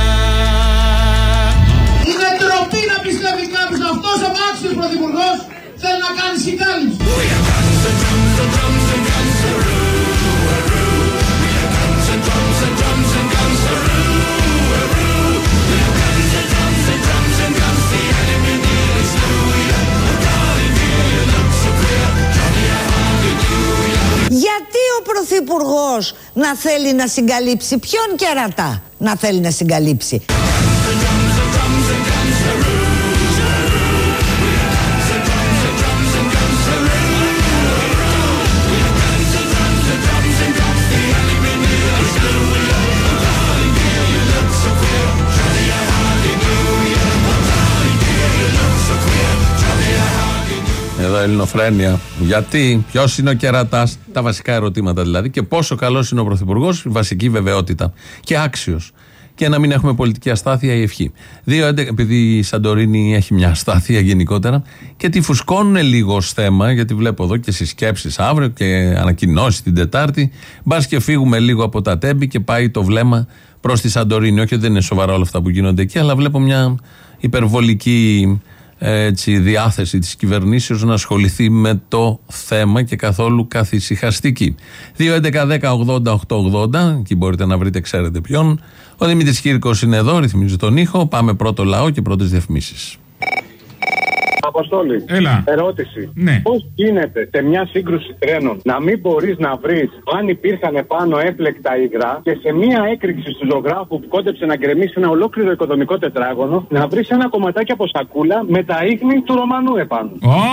Είναι ντροπή να πιστεύει κάποιος αυτός ο άξιος πρωθυπουργός θέλει να κάνει συγκάλυψη. We are guns and drums and drums and guns, haroo, haroo. We are guns and drums and drums and guns, haroo, haroo. We are guns and drums and drums and guns, the enemy nearly slew ya. Oh darling dear, you look so queer, Johnny, I hardly knew ya. Γιατί ο Πρωθυπουργός να θέλει να συγκαλύψει, ποιον κερατά να θέλει να συγκαλύψει? Εδώ Ελληνοφρένεια. Γιατί, ποιος είναι ο κερατάς, τα βασικά ερωτήματα δηλαδή, και πόσο καλός είναι ο πρωθυπουργός, η βασική βεβαιότητα. Και άξιος. Και να μην έχουμε πολιτική αστάθεια ή ευχή. δύο έντεκα, επειδή η Σαντορίνη έχει μια αστάθεια γενικότερα και τη φουσκώνουν λίγο ως θέμα, γιατί βλέπω εδώ και συσκέψεις αύριο και ανακοινώσεις την Τετάρτη. Μπας και φύγουμε λίγο από τα τέμπη και πάει το βλέμμα προς τη Σαντορίνη. Όχι ότι δεν είναι σοβαρά όλα αυτά που γίνονται εκεί, αλλά βλέπω μια υπερβολική έτσι, διάθεση της κυβερνήσεως να ασχοληθεί με το θέμα και καθόλου καθησυχαστική. δύο έντεκα δέκα ογδόντα οκτακόσια ογδόντα, εκεί μπορείτε να βρείτε, ξέρετε ποιον. Ο Δημήτρης Κύρκος είναι εδώ, ρυθμίζει τον ήχο. Πάμε πρώτο λαό και πρώτες διαφημίσεις. Αποστόλη, έλα. Ερώτηση. Ναι. Πώς γίνεται σε μια σύγκρουση τρένων να μην μπορείς να βρεις αν υπήρχαν επάνω έπλεκτα υγρά και σε μια έκρηξη του ζωγράφου που κόντεψε να γκρεμίσει ένα ολόκληρο οικοδομικό τετράγωνο να βρεις ένα κομματάκι από σακούλα με τα ίχνη του Ρωμανού επάνω? Oh!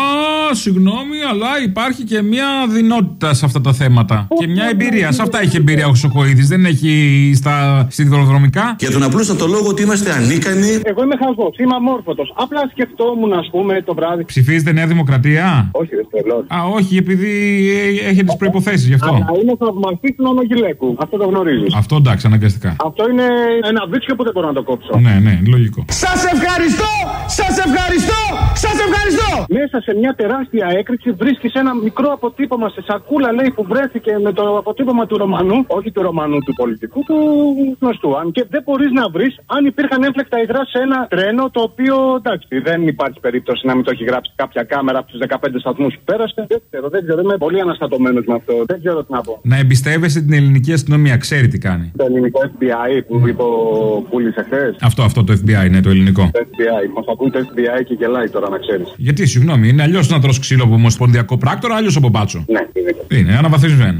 συγγνώμη, αλλά υπάρχει και μια δυνότητα σε αυτά τα θέματα. Και μια εμπειρία. Σε αυτά έχει εμπειρία ο Χρυσοκοΐδης. Δεν έχει στα σιδηροδρομικά. Για τον απλούστατο λόγο ότι είμαστε ανίκανοι. Εγώ είμαι χαζός, είμαι αμόρφωτος. Απλά σκεφτόμουν, ας πούμε, το βράδυ. Ψηφίζετε Νέα Δημοκρατία? Όχι, δεν θέλω. Α, όχι, επειδή έχετε τις προϋποθέσεις γι' αυτό. Αλλά είναι θαυμαστή του Νονογιλέκου. Αυτό το γνωρίζεις. Αυτό εντάξει, αναγκαστικά. Αυτό είναι ένα βίτσιο που δεν μπορώ να το κόψω. Ναι, ναι, λογικό. Σας ευχαριστώ! Σας ευχαριστώ! Σας ευχαριστώ! Μέσα σε μια τεράστια έκρηξη βρίσκεις ένα μικρό αποτύπωμα σε σακούλα, λέει, που βρέθηκε με το αποτύπωμα του Ρωμανού. Όχι του Ρωμανού του πολιτικού, του γνωστού. Αν και δεν μπορείς να βρεις αν υπήρχαν έφλεκτα υγρά σε ένα τρένο, το οποίο εντάξει, δεν υπάρχει περίπτωση να μην το έχει γράψει κάποια κάμερα από τους δεκαπέντε σταθμούς που πέρασε. Δεν ξέρω, δεν ξέρω. Είμαι πολύ αναστατωμένος με αυτό. Δεν ξέρω τι να πω. Να εμπιστεύεσαι την ελληνική αστυνομία, ξέρει τι κάνει. Το ελληνικό εφ μπι άι που είπε ο Πούλης εχθές. Αυτό, αυτό το εφ μπι άι, ναι, το ελληνικό. Το εφ μπι άι. Μας ακούει το εφ μπι άι και γελάει τώρα, να ξέρεις. Γιατί, συγγνώμη, είναι αλλιώς να τρως ξύλο από ομοσπονδιακό πράκτορα, αλλιώς από μπάτσο. Ναι, είναι. Είναι αναβαθμισμένο.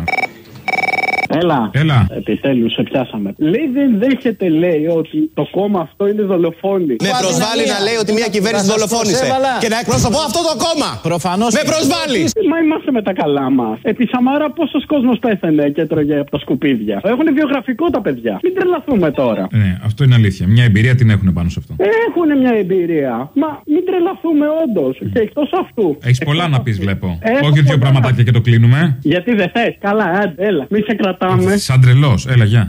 Έλα. Έλα. Επιτέλους, σε πιάσαμε. Λέει, δεν δέχεται, λέει, ότι το κόμμα αυτό είναι δολοφόνη. Με προσβάλλει να λέει ότι μια κυβέρνηση δολοφόνησε. Και να εκπροσωπώ αυτό το κόμμα. Προφανώς. Με προσβάλλει. Μα είμαστε με τα καλά μας. Επί Σαμάρα, πόσος κόσμος πέθανε και τρώγε από τα σκουπίδια. Έχουν βιογραφικό τα παιδιά. Μην τρελαθούμε τώρα. Ναι, αυτό είναι αλήθεια. Μια εμπειρία την έχουν πάνω σε αυτό. Έχουν μια εμπειρία. Μα μην τρελαθούμε όντως. Mm. Και εκτός αυτού. Έχεις πολλά να πεις, βλέπω. Όχι δύο πραγματάκια και το κλείνουμε. Γιατί δεν θες. Καλά, άντε, έλα. Μη σε κρατάμε. Σαν τρελός, έλα, γεια.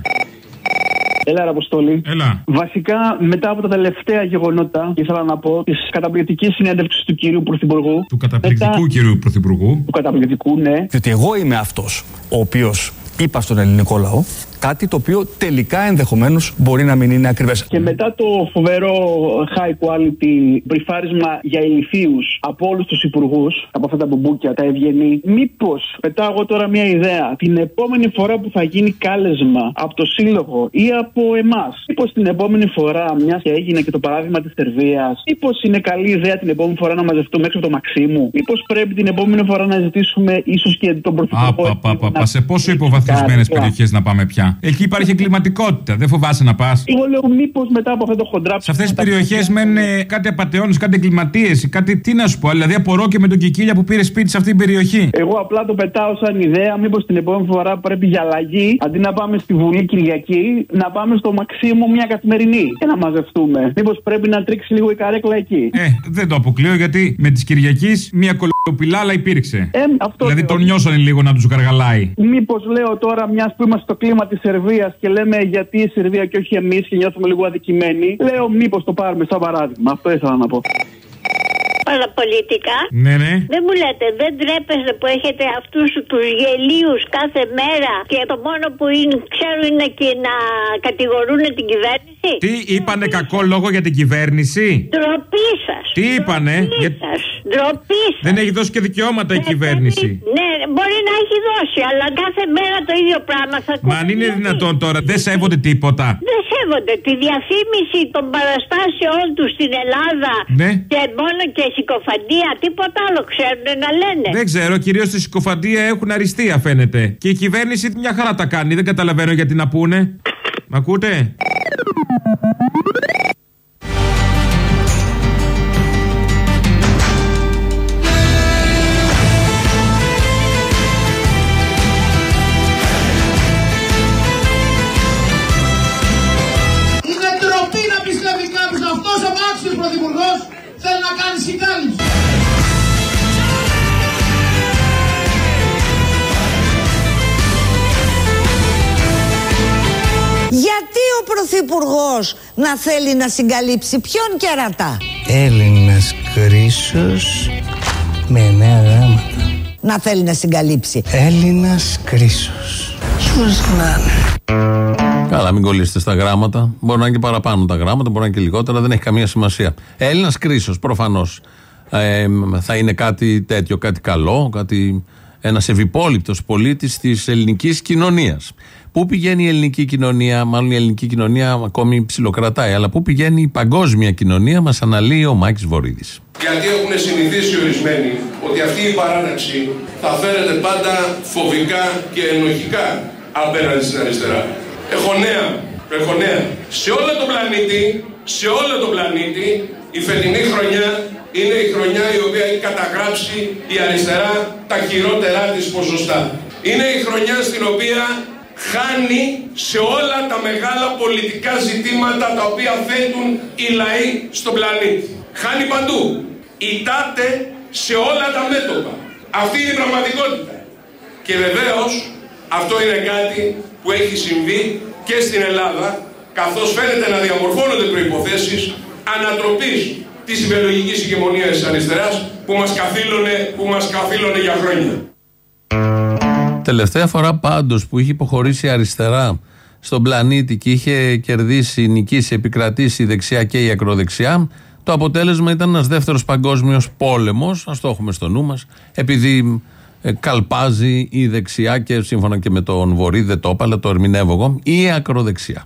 Έλα, ρε Αποστόλη. Έλα. Βασικά, μετά από τα τελευταία γεγονότα, ήθελα να πω τη καταπληκτική συνέντευξη του κυρίου Πρωθυπουργού. Του καταπληκτικού μετά... κυρίου Πρωθυπουργού. Του καταπληκτικού, ναι. Διότι εγώ είμαι αυτός ο οποίος είπα στον ελληνικό λαό κάτι το οποίο τελικά ενδεχομένως μπορεί να μην είναι ακριβές. Και μετά το φοβερό high quality μπριφάρισμα για ηλιθίους από όλους τους υπουργούς, από αυτά τα μπουμπούκια, τα ευγενή, μήπως πετάω εγώ τώρα μια ιδέα, την επόμενη φορά που θα γίνει κάλεσμα από το Σύλλογο ή από εμάς, μήπως την επόμενη φορά, μιας και έγινε και το παράδειγμα της Σερβίας, μήπως είναι καλή ιδέα την επόμενη φορά να μαζευτούμε έξω από το Μαξίμου, μήπως πρέπει την επόμενη φορά να ζητήσουμε ίσως και τον Πρωθυπουργό. Πα, σε πόσο υποβαθμισμένες περιοχές να πάμε πια. Εκεί υπάρχει εγκληματικότητα. Δεν φοβάσαι να πας. Εγώ λέω μήπως μετά από αυτό το χοντρά. Σε αυτές τις περιοχές μένουν κάτι απατεώνες, κάτι εγκληματίες, κάτι. Τι να σου πω. Δηλαδή απορώ και με τον Κικίλια που πήρε σπίτι σε αυτή την περιοχή. Εγώ απλά το πετάω σαν ιδέα. Μήπως την επόμενη φορά πρέπει για αλλαγή, αντί να πάμε στη Βουλή Κυριακή, να πάμε στο Μαξίμου μια καθημερινή και να μαζευτούμε. Μήπως πρέπει να τρίξει λίγο η καρέκλα εκεί. Ε, δεν το αποκλείω γιατί με τη Κυριακή μια κολοπηλάλα υπήρξε. Ε, αυτό δηλαδή λέω. Τον νιώσανε λίγο να τους καργαλάει. Μήπως λέω τώρα, μιας που είμαστε στο κλίμα της Σερβίας και λέμε γιατί η Σερβία και όχι εμείς και νιώθουμε λίγο αδικημένοι, λέω μήπως το πάρουμε σαν παράδειγμα. Αυτό ήθελα να πω. Παραπολιτικά. Ναι, ναι. Δεν μου λέτε, δεν τρέπεστε που έχετε αυτούς τους γελίους κάθε μέρα και το μόνο που είναι, ξέρουν είναι και να κατηγορούν την κυβέρνηση. Τι είπανε κακό λόγο για την κυβέρνηση? Ντροπή σας. Τι είπανε? Ντροπή Για... σας. Ντροπή σας. Δεν έχει δώσει και δικαιώματα η κυβέρνηση. Ναι, μπορεί να έχει δώσει, αλλά κάθε μέρα το ίδιο πράγμα θα ακούσει. Μα αν είναι δυνατόν τώρα, δεν σέβονται τίποτα. Δεν σέβονται τη διαφήμιση των παραστάσεων τους στην Ελλάδα. Ναι. Και μόνο και συκοφαντία, τίποτα άλλο ξέρουν να λένε. Δεν ξέρω, κυρίως στη συκοφαντία έχουν αριστεία φαίνεται. Και η κυβέρνηση μια χαρά τα κάνει, δεν καταλαβαίνω γιατί να πούνε. Μ' ακούτε? Είναι ντροπή να πιστεύει κάποιος αυτός ο άξιος πρωθυπουργός θέλει να κάνει συγκάλυψη. Γιατί ο πρωθυπουργός να θέλει να συγκαλύψει ποιον κερατά? Έλληνας Κρίσος με εννέα γράμματα. Να θέλει να συγκαλύψει Έλληνας Κρίσος. Ποιος να είναι? Καλά, μην κολλήσετε στα γράμματα. Μπορεί να είναι και παραπάνω τα γράμματα, μπορεί να είναι και λιγότερα, δεν έχει καμία σημασία. Έλληνας Κρίσος, προφανώς. Ε, θα είναι κάτι τέτοιο, κάτι καλό, κάτι, ένας ευυπόληπτος πολίτης της ελληνικής κοινωνίας. Πού πηγαίνει η ελληνική κοινωνία, μάλλον η ελληνική κοινωνία ακόμη ψιλοκρατάει, αλλά πού πηγαίνει η παγκόσμια κοινωνία, μας αναλύει ο Μάκης Βορίδης. Γιατί έχουν συνηθίσει ορισμένοι ότι αυτή η παράταξη θα φέρεται πάντα φοβικά και ενοχικά απέναντι στην αριστερά. Έχω νέα, έχω νέα. Σε όλο τον πλανήτη, σε όλο τον πλανήτη, η φετινή χρονιά είναι η χρονιά η οποία καταγράψει η αριστερά τα χειρότερά της ποσοστά. Είναι η χρονιά στην οποία χάνει σε όλα τα μεγάλα πολιτικά ζητήματα τα οποία θέτουν οι λαοί στον πλανήτη. Χάνει παντού. Ητάται σε όλα τα μέτωπα. Αυτή είναι η πραγματικότητα. Και βεβαίως αυτό είναι κάτι που έχει συμβεί και στην Ελλάδα, καθώς φαίνεται να διαμορφώνονται προϋποθέσεις ανατροπής της ιδεολογικής ηγεμονίας της αριστεράς που μας καθήλωνε, που μας καθήλωνε για χρόνια. Τελευταία φορά πάντως που είχε υποχωρήσει η αριστερά στον πλανήτη και είχε κερδίσει, νικήσει, επικρατήσει η δεξιά και η ακροδεξιά, το αποτέλεσμα ήταν ένας δεύτερος παγκόσμιος πόλεμος, ας το έχουμε στο νου μας, επειδή ε, καλπάζει η δεξιά και σύμφωνα και με τον Βορύδη, δεν το είπα, αλλά το ερμηνεύω εγώ, η ακροδεξιά.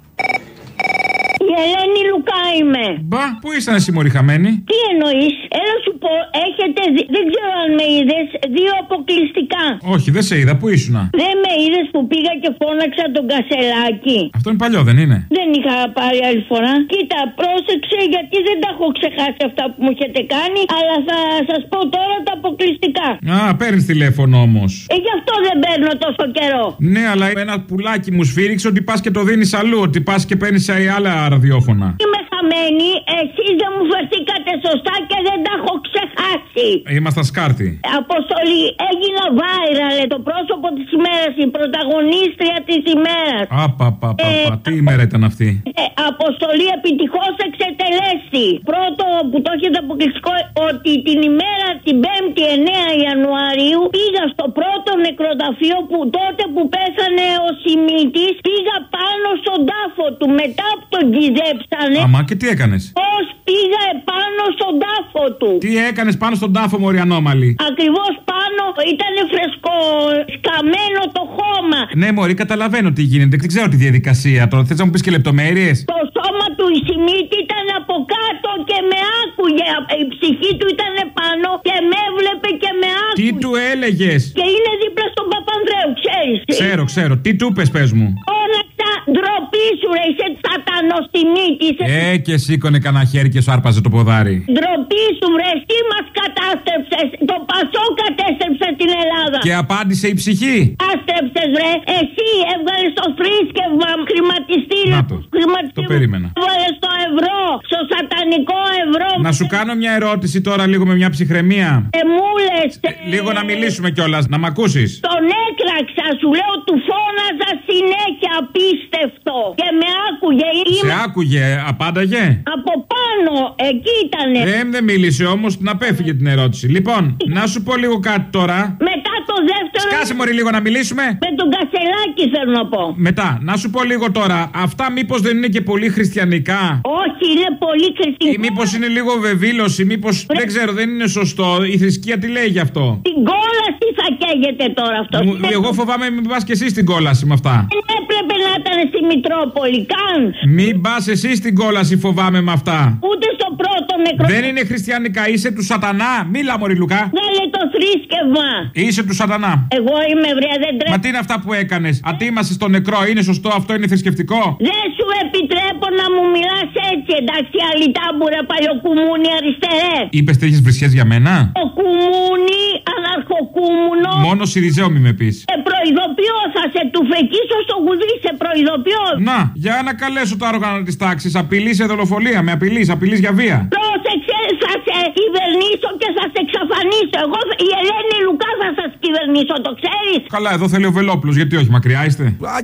Η Ελένη Λουκά είμαι. Μπα, πού ήσταν εσύ μωρή χαμένη? Τι εννοείς? Έλα σου πω, έχετε δει, δεν ξέρω αν με είδες, δύο αποκλειστικά. Όχι, δεν σε είδα, πού ήσουνα? Δεν με είδες που πήγα και φώναξα τον Κασελάκη? Αυτό είναι παλιό, δεν είναι? Δεν είχα πάρει άλλη φορά. Κοίτα, πρόσεξε γιατί δεν τα έχω ξεχάσει αυτά που μου έχετε κάνει, αλλά θα σας πω τώρα τα αποκλειστικά. Α, παίρνεις τηλέφωνο όμως. Ε, γι' αυτό δεν παίρνω τόσο καιρό. Ναι, αλλά ένα πουλάκι μου σφύριξε ότι πας και το δίνεις αλλού, ότι πας και παίρνεις σε άλλα ραδιόφωνα. Είμαι χαμένη, εσείς δεν μου φερθήκατε σωστά και δεν τα έχω ξεχάσει. Ήμασταν σκάρτη. Αποστολή, έγινα viral το πρόσωπο της ημέρας, η πρωταγωνίστρια της ημέρας. Απαπαπαπα, ε, τι ημέρα ήταν αυτή? Ε, αποστολή επιτυχώς εξετελέστη. Πρώτο που το έχετε αποκλειστικό, ότι την ημέρα την πέμπτη εννέα Ιανουαρίου πήγα στο πρώτο νεκροταφείο που τότε που πέθανε ο Σιμίτης, πήγα πάνω στον τάφο του μετά που τον κυδέψανε. Αμά, και τι έκανες? Πώς πήγα επάνω στον τάφο του. Τι έκανες πάνω στον τάφο, μωρή ανώμαλη? Ακριβώς πάνω, ήταν φρεσκό, σκαμμένο το χώμα. Ναι, μωρή, καταλαβαίνω τι γίνεται. Δεν ξέρω τη διαδικασία τώρα. Θες να μου πεις και λεπτομέρειες? Το σώμα του Ισημίτη ήταν από κάτω και με άκουγε. Η ψυχή του ήταν πάνω και με έβλεπε και με άκουγε. Τι του έλεγες? Και είναι δίπλα στον Παπανδρέου, ξέρεις. Ξέρω, ξέρω. Τι του πες, πες μου? Φώναξα, ντροπή σου ρε, είσαι σατανοστιμίτης. Ε, και σήκωνε κανένα χέρι και σου άρπαζε το ποδάρι. Ντροπή σου ρε, εσύ μας κατάστρεψες. Το Πασό κατέστρεψε την Ελλάδα. Και απάντησε η ψυχή. Κατάστρεψες ρε, εσύ έβγαλες το θρήσκευμα χρηματιστήριο. Να το, το περίμενα. Έβγαλες το ευρώ, στο σατανικό ευρώ. Να σου κάνω μια ερώτηση τώρα λίγο με μια ψυχραιμία. Ε, μου λες, ε, λίγο να μιλήσουμε κιόλας, να μ' ακούσεις. Τον έκραξα, σου λέω, του φώναζα συνέχεια, απίστευτο. Και με άκουγε. Σε άκουγε, απάνταγε? Από πάνω, εκεί ήτανε. Ε, δεν μίλησε όμως, την απέφυγε την ερώτηση. Λοιπόν, να σου πω λίγο κάτι τώρα. Μετά το δεύτερο. Σκάσε μωρή λίγο να μιλήσουμε. Με τον Κασελάκη θέλω να πω. Μετά, να σου πω λίγο τώρα. Αυτά μήπως δεν είναι και πολύ χριστιανικά? Όχι, είναι πολύ χριστιανικά. Ή μήπως είναι λίγο βεβήλωση, μήπως δεν ξέρω, δεν είναι σωστό. Η θρησκεία τι λέει γι' αυτό? Την κόλαση θα καίγεται τώρα αυτό. Μου, εγώ φοβάμαι μην πας και εσύ στην κόλαση με αυτά. Δεν έπρεπε να ήταν στη Μητρόπολη, καν. Μην πας εσύ στην κόλαση, φοβάμαι με αυτά. Ούτε στο πρώτο νεκρό. Δεν είναι χριστιανικά, είσαι του σατανά. Μίλα μωρή Λουκά. Βγάλε το θρήσκευμα. Είσαι του σατανά. Εγώ είμαι βρέα, δεν τρέπω. Μα τι είναι αυτά που έκανες? Ατίμασες στο νεκρό, είναι σωστό αυτό, είναι θρησκευτικό? Δεν σου επιτρέπω να μου μιλάς έτσι, εντάξει, αλυτάμπουρε, παλιοκουμούνι, αριστερέ. Είπες τέτοιες βρισιές για μένα? Ο κουμούνι, αναρχοκούμουνο. Μόνο Σιριζέο μη με πεις. Σε προειδοποιώ, θα σε τουφεκίσω στο γουδί, σε προειδοποιώ. Να, για να καλέσω τα όργανα της τάξης. Απειλή σε δολοφονία, με απειλείς, απειλείς για βία. Πρόσεξε, θα σε κυβερνήσω και θα σε εξαφανίσω. Εγώ, η Ελένη Λουκά, θα σας κυβερνήσω, το ξέρεις. Καλά, εδώ θέλει ο Βελόπουλος, γιατί όχι, μακριά είστε.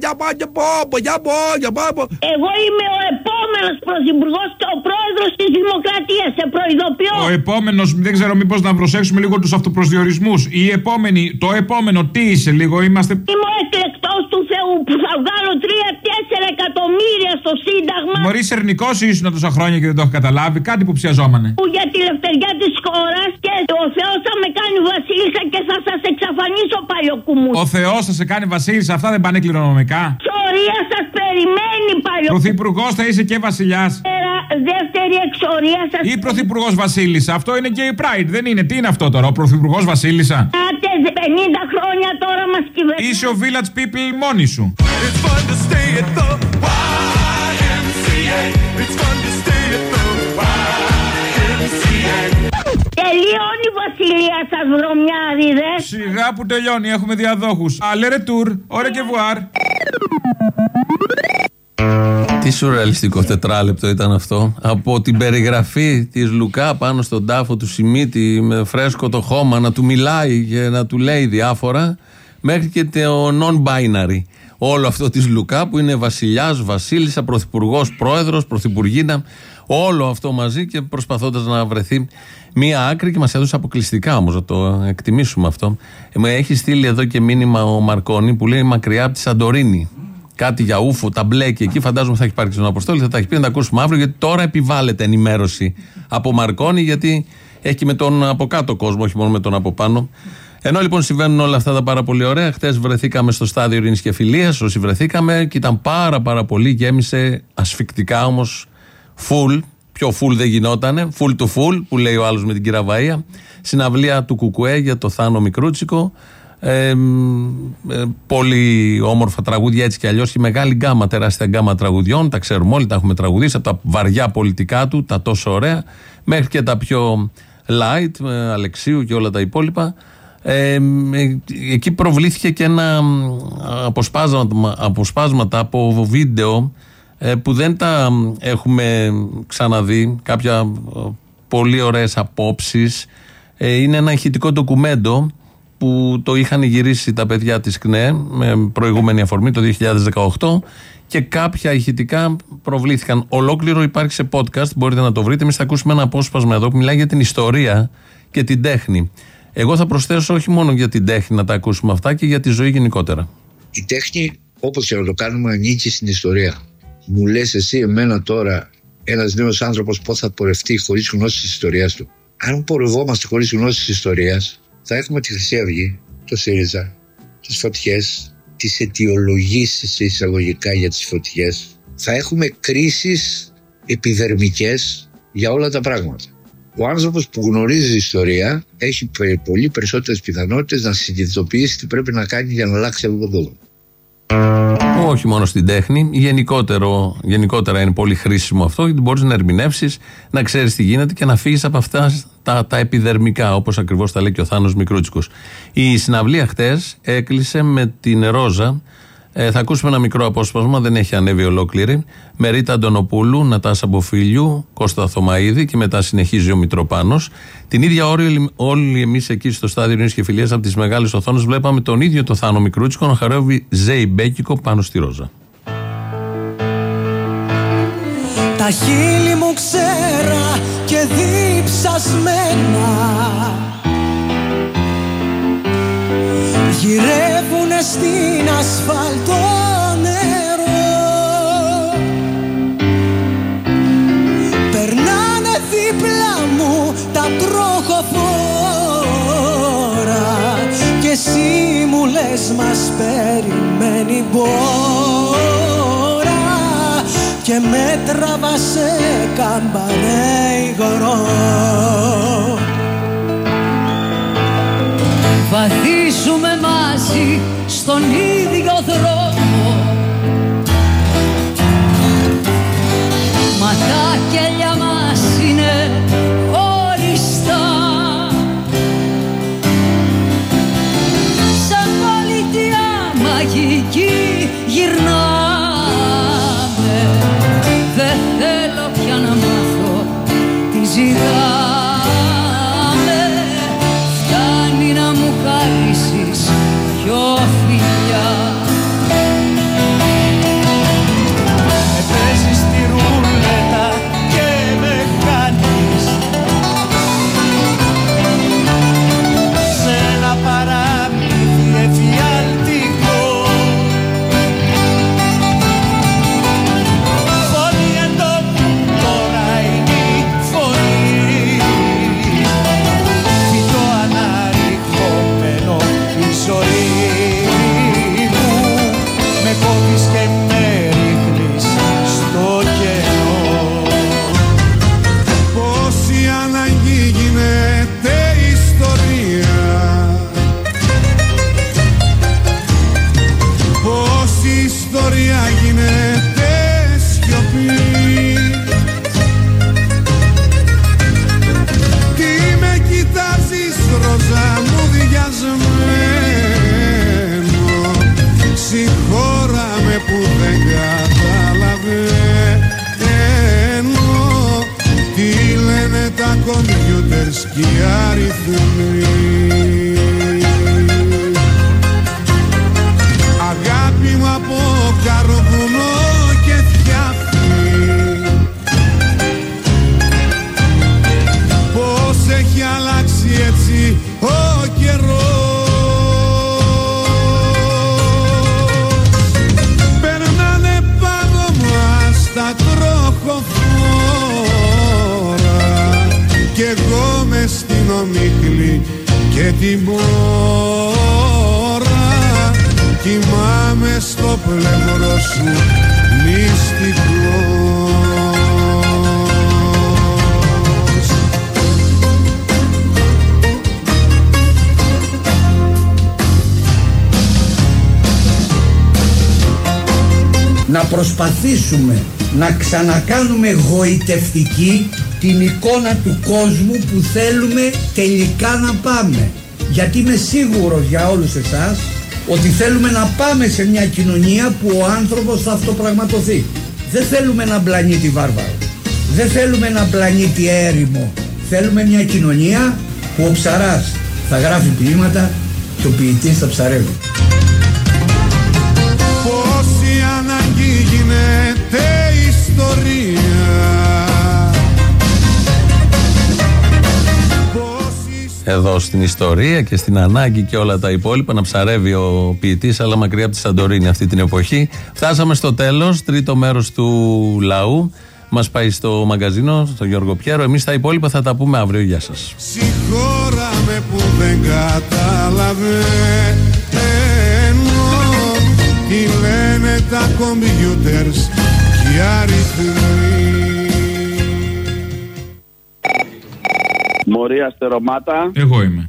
Εγώ είμαι ο επόμενος πρωθυπουργός και ο πρόεδρος της Δημοκρατίας, σε προειδοποιώ. Ο επόμενος, δεν ξέρω, μήπως να προσέξουμε λίγο τους αυτοπροσδιορισμούς. Η επόμενη, το επόμενο, τι είσαι λίγο, είμαστε. Είμαι ο εκλεκτός του Θεού που θα βγάλω τρία τέσσερα εκατομμύρια στο Σύνταγμα. Μωρή σερνικός ήσουν τόσα χρόνια και δεν το έχω καταλάβει, κάτι που ψιαζόμανε. Που για τη λευτεριά της χώρας και ο Θεός θα με κάνει βασίλισσα και θα σας εξαφανίσω, παλιοκουμού. Ο Θεός θα σε κάνει βασίλισσα, αυτά δεν πάνε κληρονομικά. Εξορία σας περιμένει, παλιοκουμού. Πρωθυπουργός θα είσαι και βασιλιάς. Δεύτερη εξορία σας. Ή πρωθυπουργός βασίλισσα, αυτό είναι και η Pride, δεν είναι. Τι είναι αυτό τώρα, ο πρωθυπουργός βασίλισσα? Κάτε πενήντα χρόνια τώρα μας κυβερνάει. Είσαι ο Village People μόνοι σου. Τελειώνει σας βρωμιάριδες. Σιγά που τελειώνει, έχουμε διαδόχους. Αλε ρετούρ, ωρε και βουάρ. Τι σουρεαλιστικό τετράλεπτο ήταν αυτό. Από την περιγραφή της Λουκά πάνω στον τάφο του Σιμίτη με φρέσκο το χώμα να του μιλάει και να του λέει διάφορα, μέχρι και το non-binary. Όλο αυτό της Λουκά που είναι βασιλιάς, βασίλισσα, πρωθυπουργός, πρόεδρος, πρωθυπουργίνα. Όλο αυτό μαζί και προσπαθώντας να βρεθεί μία άκρη, και μας έδωσε αποκλειστικά όμως, να το εκτιμήσουμε αυτό. Με έχει στείλει εδώ και μήνυμα ο Μαρκόνη που λέει μακριά από τη Σαντορίνη. Κάτι για ούφο, τα μπλε και εκεί, φαντάζομαι θα έχει πάρει και στον Αποστόλη, θα τα έχει πει να τα ακούσουμε αύριο, γιατί τώρα επιβάλλεται ενημέρωση από Μαρκόνη, γιατί έχει και με τον από κάτω κόσμο, όχι μόνο με τον από πάνω. Ενώ λοιπόν συμβαίνουν όλα αυτά τα πάρα πολύ ωραία, χτες βρεθήκαμε στο στάδιο Ειρήνης και Φιλίας, όσοι βρεθήκαμε, και ήταν πάρα πάρα πολύ, γέμισε ασφικτικά όμως, full, πιο full δεν γινότανε, full to full, που λέει ο άλλος με την Κυραβαία, συναυλία του Κουκουέ για το Θάνο Μικρούτσικο. Ε, ε, πολύ όμορφα τραγούδια έτσι κι αλλιώς, και μεγάλη γκάμα, τεράστια γκάμα τραγουδιών, τα ξέρουμε όλοι, τα έχουμε τραγουδήσει, από τα βαριά πολιτικά του, τα τόσο ωραία, μέχρι και τα πιο light, με Αλεξίου και όλα τα υπόλοιπα. Ε, ε, εκεί προβλήθηκε και ένα αποσπάσματα, αποσπάσματα από βίντεο ε, που δεν τα έχουμε ξαναδεί, κάποια πολύ ωραίες απόψεις. Ε, είναι ένα ηχητικό ντοκουμέντο που το είχαν γυρίσει τα παιδιά της ΚΝΕ με προηγούμενη αφορμή το δύο χιλιάδες δεκαοκτώ, και κάποια ηχητικά προβλήθηκαν. Ολόκληρο υπάρχει σε podcast, μπορείτε να το βρείτε. Εμείς θα ακούσουμε ένα απόσπασμα εδώ που μιλάει για την ιστορία και την τέχνη. Εγώ θα προσθέσω όχι μόνο για την τέχνη να τα ακούσουμε αυτά, και για τη ζωή γενικότερα. Η τέχνη, όπως και να το κάνουμε, ανήκει στην ιστορία. Μου λες εσύ εμένα τώρα, ένας νέος άνθρωπος, πώς θα πορευτεί χωρίς γνώση της ιστορίας του. Αν πορευόμαστε χωρίς γνώση της ιστορίας, θα έχουμε τη Χρυσή Αυγή, το ΣΥΡΙΖΑ, τις φωτιές, τις αιτιολογήσεις εισαγωγικά για τις φωτιές. Θα έχουμε κρίσεις επιδερμικές για όλα τα πράγματα. Ο άνθρωπος που γνωρίζει ιστορία έχει πολύ περισσότερες πιθανότητες να συνειδητοποιήσει τι πρέπει να κάνει για να αλλάξει αυτόν τον κόσμο. Όχι μόνο στην τέχνη, γενικότερο, γενικότερα είναι πολύ χρήσιμο αυτό, γιατί μπορείς να ερμηνεύσεις, να ξέρεις τι γίνεται και να φύγεις από αυτά τα, τα επιδερμικά, όπως ακριβώς τα λέει και ο Θάνος Μικρούτσικος. Η συναυλία χτες έκλεισε με την Ρόζα. Ε, θα ακούσουμε ένα μικρό απόσπασμα, δεν έχει ανέβει ολόκληρη. Με Ρίτα Αντωνοπούλου, Νατάσα Μποφίλιου, Κώστα Θωμαίδη, και μετά συνεχίζει ο Μητροπάνος. Την ίδια ώρα όλοι εμείς εκεί στο στάδιο Ειρήνης και Φιλίας, από τις μεγάλες οθόνες, βλέπαμε τον ίδιο το Θάνο Μικρούτσικο να χαρεύει ζεϊμπέκικο πάνω στη Ρόζα. Τα χείλη μου ξέρα και διψασμένα γυρεύουνε στην ασφάλτο νερό, περνάνε δίπλα μου τα τροχοφόρα, και εσύ μου λες μας περιμένει μπόρα, και με τραβάσε καμπαρέ υγρό. Βαδίζουμε μαζί στον ίδιο δρόμο, μα τα κέλια μας είναι χωριστά. Σαν πολιτεία μαγική γυρνάμε, δεν θέλω πια να μάθω τι ζητάμε. Φτάνει να μου χαρίσεις δυο φιλιά. Με παίζεις τη ρουλέτα και κοιτάζεις ρόζα μου διασμένο, συγχώραμε που δεν καταλαβαίνω τι λένε τα κομπιούτερς και οι αριθμοί. Αγάπη μου από καρβουνό και φτιάχνει, πώς έχει αλλάξει έτσι ο καιρός. Περνάνε πάνω μας τα τροχοφόρα κι εγώ μες στην ομίχλη και την μόρα κοιμάμαι στο πλευρό σου μυστικός. Να προσπαθήσουμε να ξανακάνουμε γοητευτική την εικόνα του κόσμου που θέλουμε τελικά να πάμε. Γιατί είμαι σίγουρος για όλους εσάς ότι θέλουμε να πάμε σε μια κοινωνία που ο άνθρωπος θα αυτοπραγματοθεί. Δεν θέλουμε έναν πλανήτη βάρβαρο. Δεν θέλουμε έναν πλανήτη έρημο. Θέλουμε μια κοινωνία που ο ψαράς θα γράφει ποίηματα και ο ποιητής θα ψαρεύει. Πόση ανάγκη γίνεται ιστορία. Εδώ στην ιστορία και στην ανάγκη και όλα τα υπόλοιπα να ψαρεύει ο ποιητής, αλλά μακριά από τη Σαντορίνη αυτή την εποχή. Φτάσαμε στο τέλος, τρίτο μέρος του λαού. Μας πάει στο μαγκαζίνο, στο Γιώργο Πιέρο. Εμείς τα υπόλοιπα θα τα πούμε αύριο. Γεια σας. Συγχώραμε που δεν καταλαβαίνω τι λένε τα κομπιούτερς και οι αριθμοί. Μωρή αστερομάτα. Εγώ είμαι.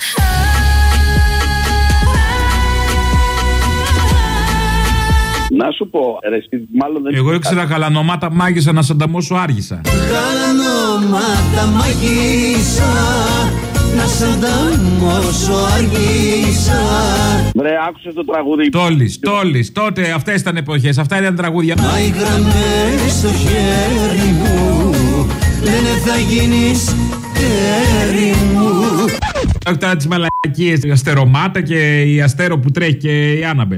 Να σου πω, ρε, μάλλον δεν. Εγώ ήξερα γαλανομάτα, μάγισσα να σανταμώσω, άργησα. Γαλανομάτα, μάγισσα να σανταμώσω, άργησα. Βρε, άκουσες το τραγούδι. Τόλης, τόλης, τότε αυτές ήταν εποχές, αυτά ήταν τραγούδια. Μα οι γραμμές στο χέρι μου λένε θα γίνεις τέρι μου. Αυτά τις μαλακίες, η αστερομάτα και η αστέρο που τρέχει και η Άνναμπελ.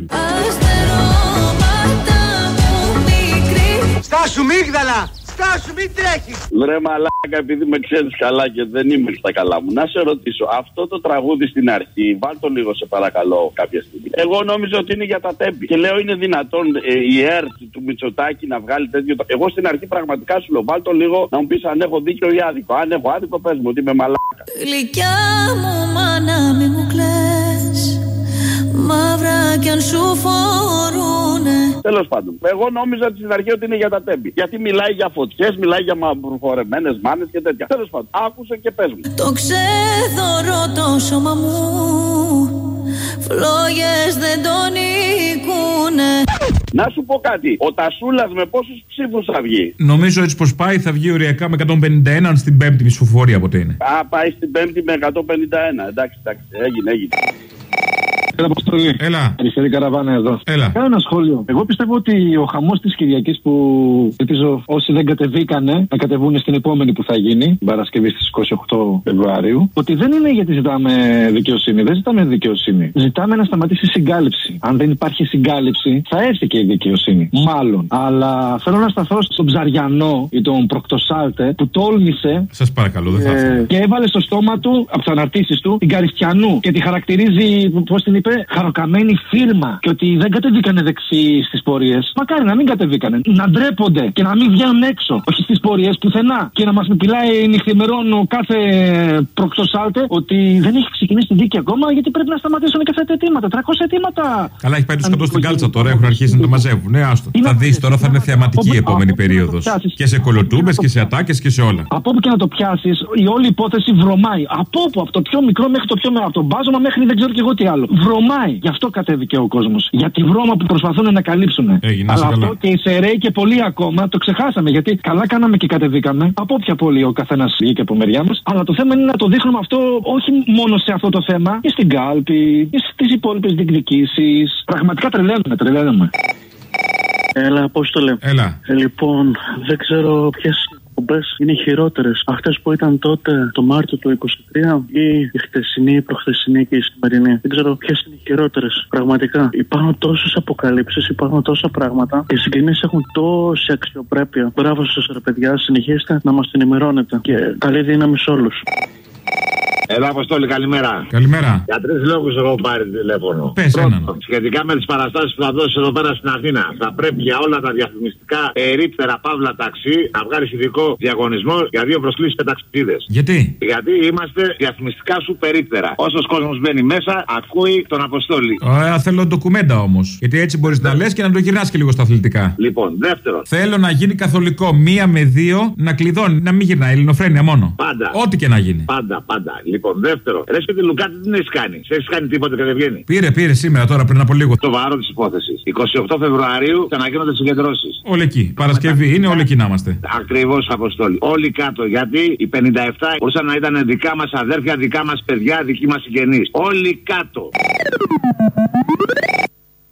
Στάσου μίγδαλα! Στάσου μην τρέχεις! Βρε μαλάκα, επειδή με ξέρεις καλά και δεν είμαι στα καλά μου, να σε ρωτήσω, αυτό το τραγούδι στην αρχή, βάλ το λίγο σε παρακαλώ κάποια στιγμή. Εγώ νόμιζα ότι είναι για τα τέμπη. Και λέω είναι δυνατόν ε, η ΕΡΤ του Μητσοτάκη να βγάλει τέτοιο. Εγώ στην αρχή πραγματικά σου λέω, βάλ το λίγο να μου πεις αν έχω δίκιο ή άδικο. Αν έχω άδικο, πες μου ότι είμαι μαλάκα. Γλυκιά μου μάνα μη μου κλαις, μαύρα κι αν σου φορούνε. Τέλος πάντων, εγώ νόμιζα ότι στην αρχή ότι είναι για τα τέμπη. Γιατί μιλάει για φωτιές, μιλάει για μαυροφορεμένες μάνες και τέτοια. Τέλος πάντων, άκουσε και πες μου. Το ξέδωρο το σώμα μου, φλόγες δεν τον νικούνε. Να σου πω κάτι, ο Τασούλας με πόσους ψήφους θα βγει? Νομίζω έτσι πως πάει θα βγει οριακά με εκατόν πενήντα ένα στην πέμπτη ψηφοφορία ποτέ είναι. Α, πάει στην πέμπτη με εκατόν πενήντα ένα. Εντάξει, εντάξει, έγινε, έγινε. Έλα, Αποστολή. Έλα. Αριστερή καραβάνα εδώ. Έλα. Κάνω ένα σχόλιο. Εγώ πιστεύω ότι ο χαμός της Κυριακής που ελπίζω όσοι δεν κατεβήκανε να κατεβούν στην επόμενη που θα γίνει, την Παρασκευή στις είκοσι οκτώ Φεβρουαρίου, ότι δεν είναι γιατί ζητάμε δικαιοσύνη. Δεν ζητάμε δικαιοσύνη. Ζητάμε να σταματήσει η συγκάλυψη. Αν δεν υπάρχει συγκάλυψη, θα έρθει και η δικαιοσύνη. Μάλλον. Αλλά θέλω να σταθώ στον Ψαριανό ή τον Προκτοσάλτε που τόλμησε. Σας παρακαλώ, δεν θα ε, και έβαλε στο στόμα του, από τις αναρτήσεις του, την Καριστιανού και τη χαρακτηρίζει, πώς την είπε, χαροκαμένη φίρμα. Και ότι δεν κατεβήκανε δεξί στις πορείες. Μακάρι να μην κατεβήκανε. Να ντρέπονται και να μην βγαίνουν έξω. Όχι στις πορείες πουθενά. Και να μας μιλάει νυχθημερών ο κάθε Προκτοσάλτε ότι δεν έχει ξεκινήσει τη δίκη ακόμα γιατί πρέπει να σταματήσουν και αυτά τα αιτήματα. τριακόσια αιτήματα. Καλά, έχει πάει του εκατό στην κάλτσα τώρα, έχουν αρχίσει να τα μαζεύουν. Ναι, άστο. Θα δεις τώρα θα είναι θεαματική η επόμενη περίοδος. Και σε κολοτούμπες και σε ατάκες και σε όλα. Από όπου και να το πιάσεις, η όλη υπόθεση βρωμάει. Από όπου, από το πιο μικρό μέχρι το πιο μεγάλο. Από τον μπάζωμα μέχρι δεν ξέρω και εγώ τι άλλο. βρωμάει. Γι' αυτό κατέβηκε ο κόσμος. Για τη βρώμα που προσπαθούν να καλύψουν. Έγινε, αλλά καλά. αυτό και η ΣΕΡΕΙ και πολλοί ακόμα το ξεχάσαμε. Γιατί καλά κάναμε και κατεβήκαμε. Από όποια πόλη ο καθένας βγήκε από μεριά μας. Αλλά το θέμα είναι να το δείχνουμε αυτό όχι μόνο σε αυτό το θέμα, και στην κάλπη, και στις υπόλοιπες διεκδικήσεις. Πραγματικά τρελαίνουμε, τρελαίνουμε. Έλα, πώς το λέω. Έλα. Ε, λοιπόν, δεν ξέρω ποιες εκπομπές είναι χειρότερες. Αυτές που ήταν τότε, το Μάρτιο του είκοσι τρία, ή η χτεσινή, η προχθεσινή και η σημερινή. Δεν ξέρω ποιες είναι χειρότερες. Πραγματικά. Υπάρχουν τόσες αποκαλύψεις, υπάρχουν τόσα πράγματα. Οι συγγενείς έχουν τόση αξιοπρέπεια. Μπράβο σας, ρε παιδιά. Συνεχίστε να μας την ενημερώνετε. Και καλή δύναμη σε όλους. Έλα, Αποστόλη, καλημέρα. Καλημέρα. Για τρεις λόγους έχω πάρει τηλέφωνο. Πες έναν. Σχετικά με τις παραστάσεις που θα δώσεις εδώ πέρα στην Αθήνα, θα πρέπει για όλα τα διαφημιστικά περίπτερα παύλα ταξί να βγάλεις ειδικό διαγωνισμό για δύο προσκλήσεις και ταξιδίδες. Γιατί? Γιατί είμαστε διαφημιστικά σου περίπτερα. Όσος κόσμος μπαίνει μέσα, ακούει τον Αποστόλη. Ωραία, θέλω ντοκουμέντα όμως. Γιατί έτσι μπορείς να λες και να το γυρνάς και λίγο στα αθλητικά. Λοιπόν, δεύτερον. Θέλω να γίνει καθολικό. Μία με δύο να κλειδώνει, να μην γυρνάει. Ελληνοφρένεια μόνο. Πάντα. Ό,τι και να γίνει. Πάντα, πάντα. Λοιπόν, δεύτερο. Ρε και τη Λουκάτη τι έχει κάνει. Σε έχει κάνει τίποτα και δεν βγαίνει. Πήρε, πήρε σήμερα τώρα πριν από λίγο. Το βαρό τη υπόθεση. εικοστή ογδόη Φεβρουαρίου θα αναγίνονται συγκεντρώσεις. Όλοι εκεί. Παρασκευή είναι, όλοι εκεί να είμαστε. Ακριβώς, Αποστόλη. Όλοι κάτω. Γιατί οι πενήντα επτά μπορούσαν να ήταν δικά μας αδέρφια, δικά μας παιδιά, δικοί μας συγγενείς. Όλοι κάτω.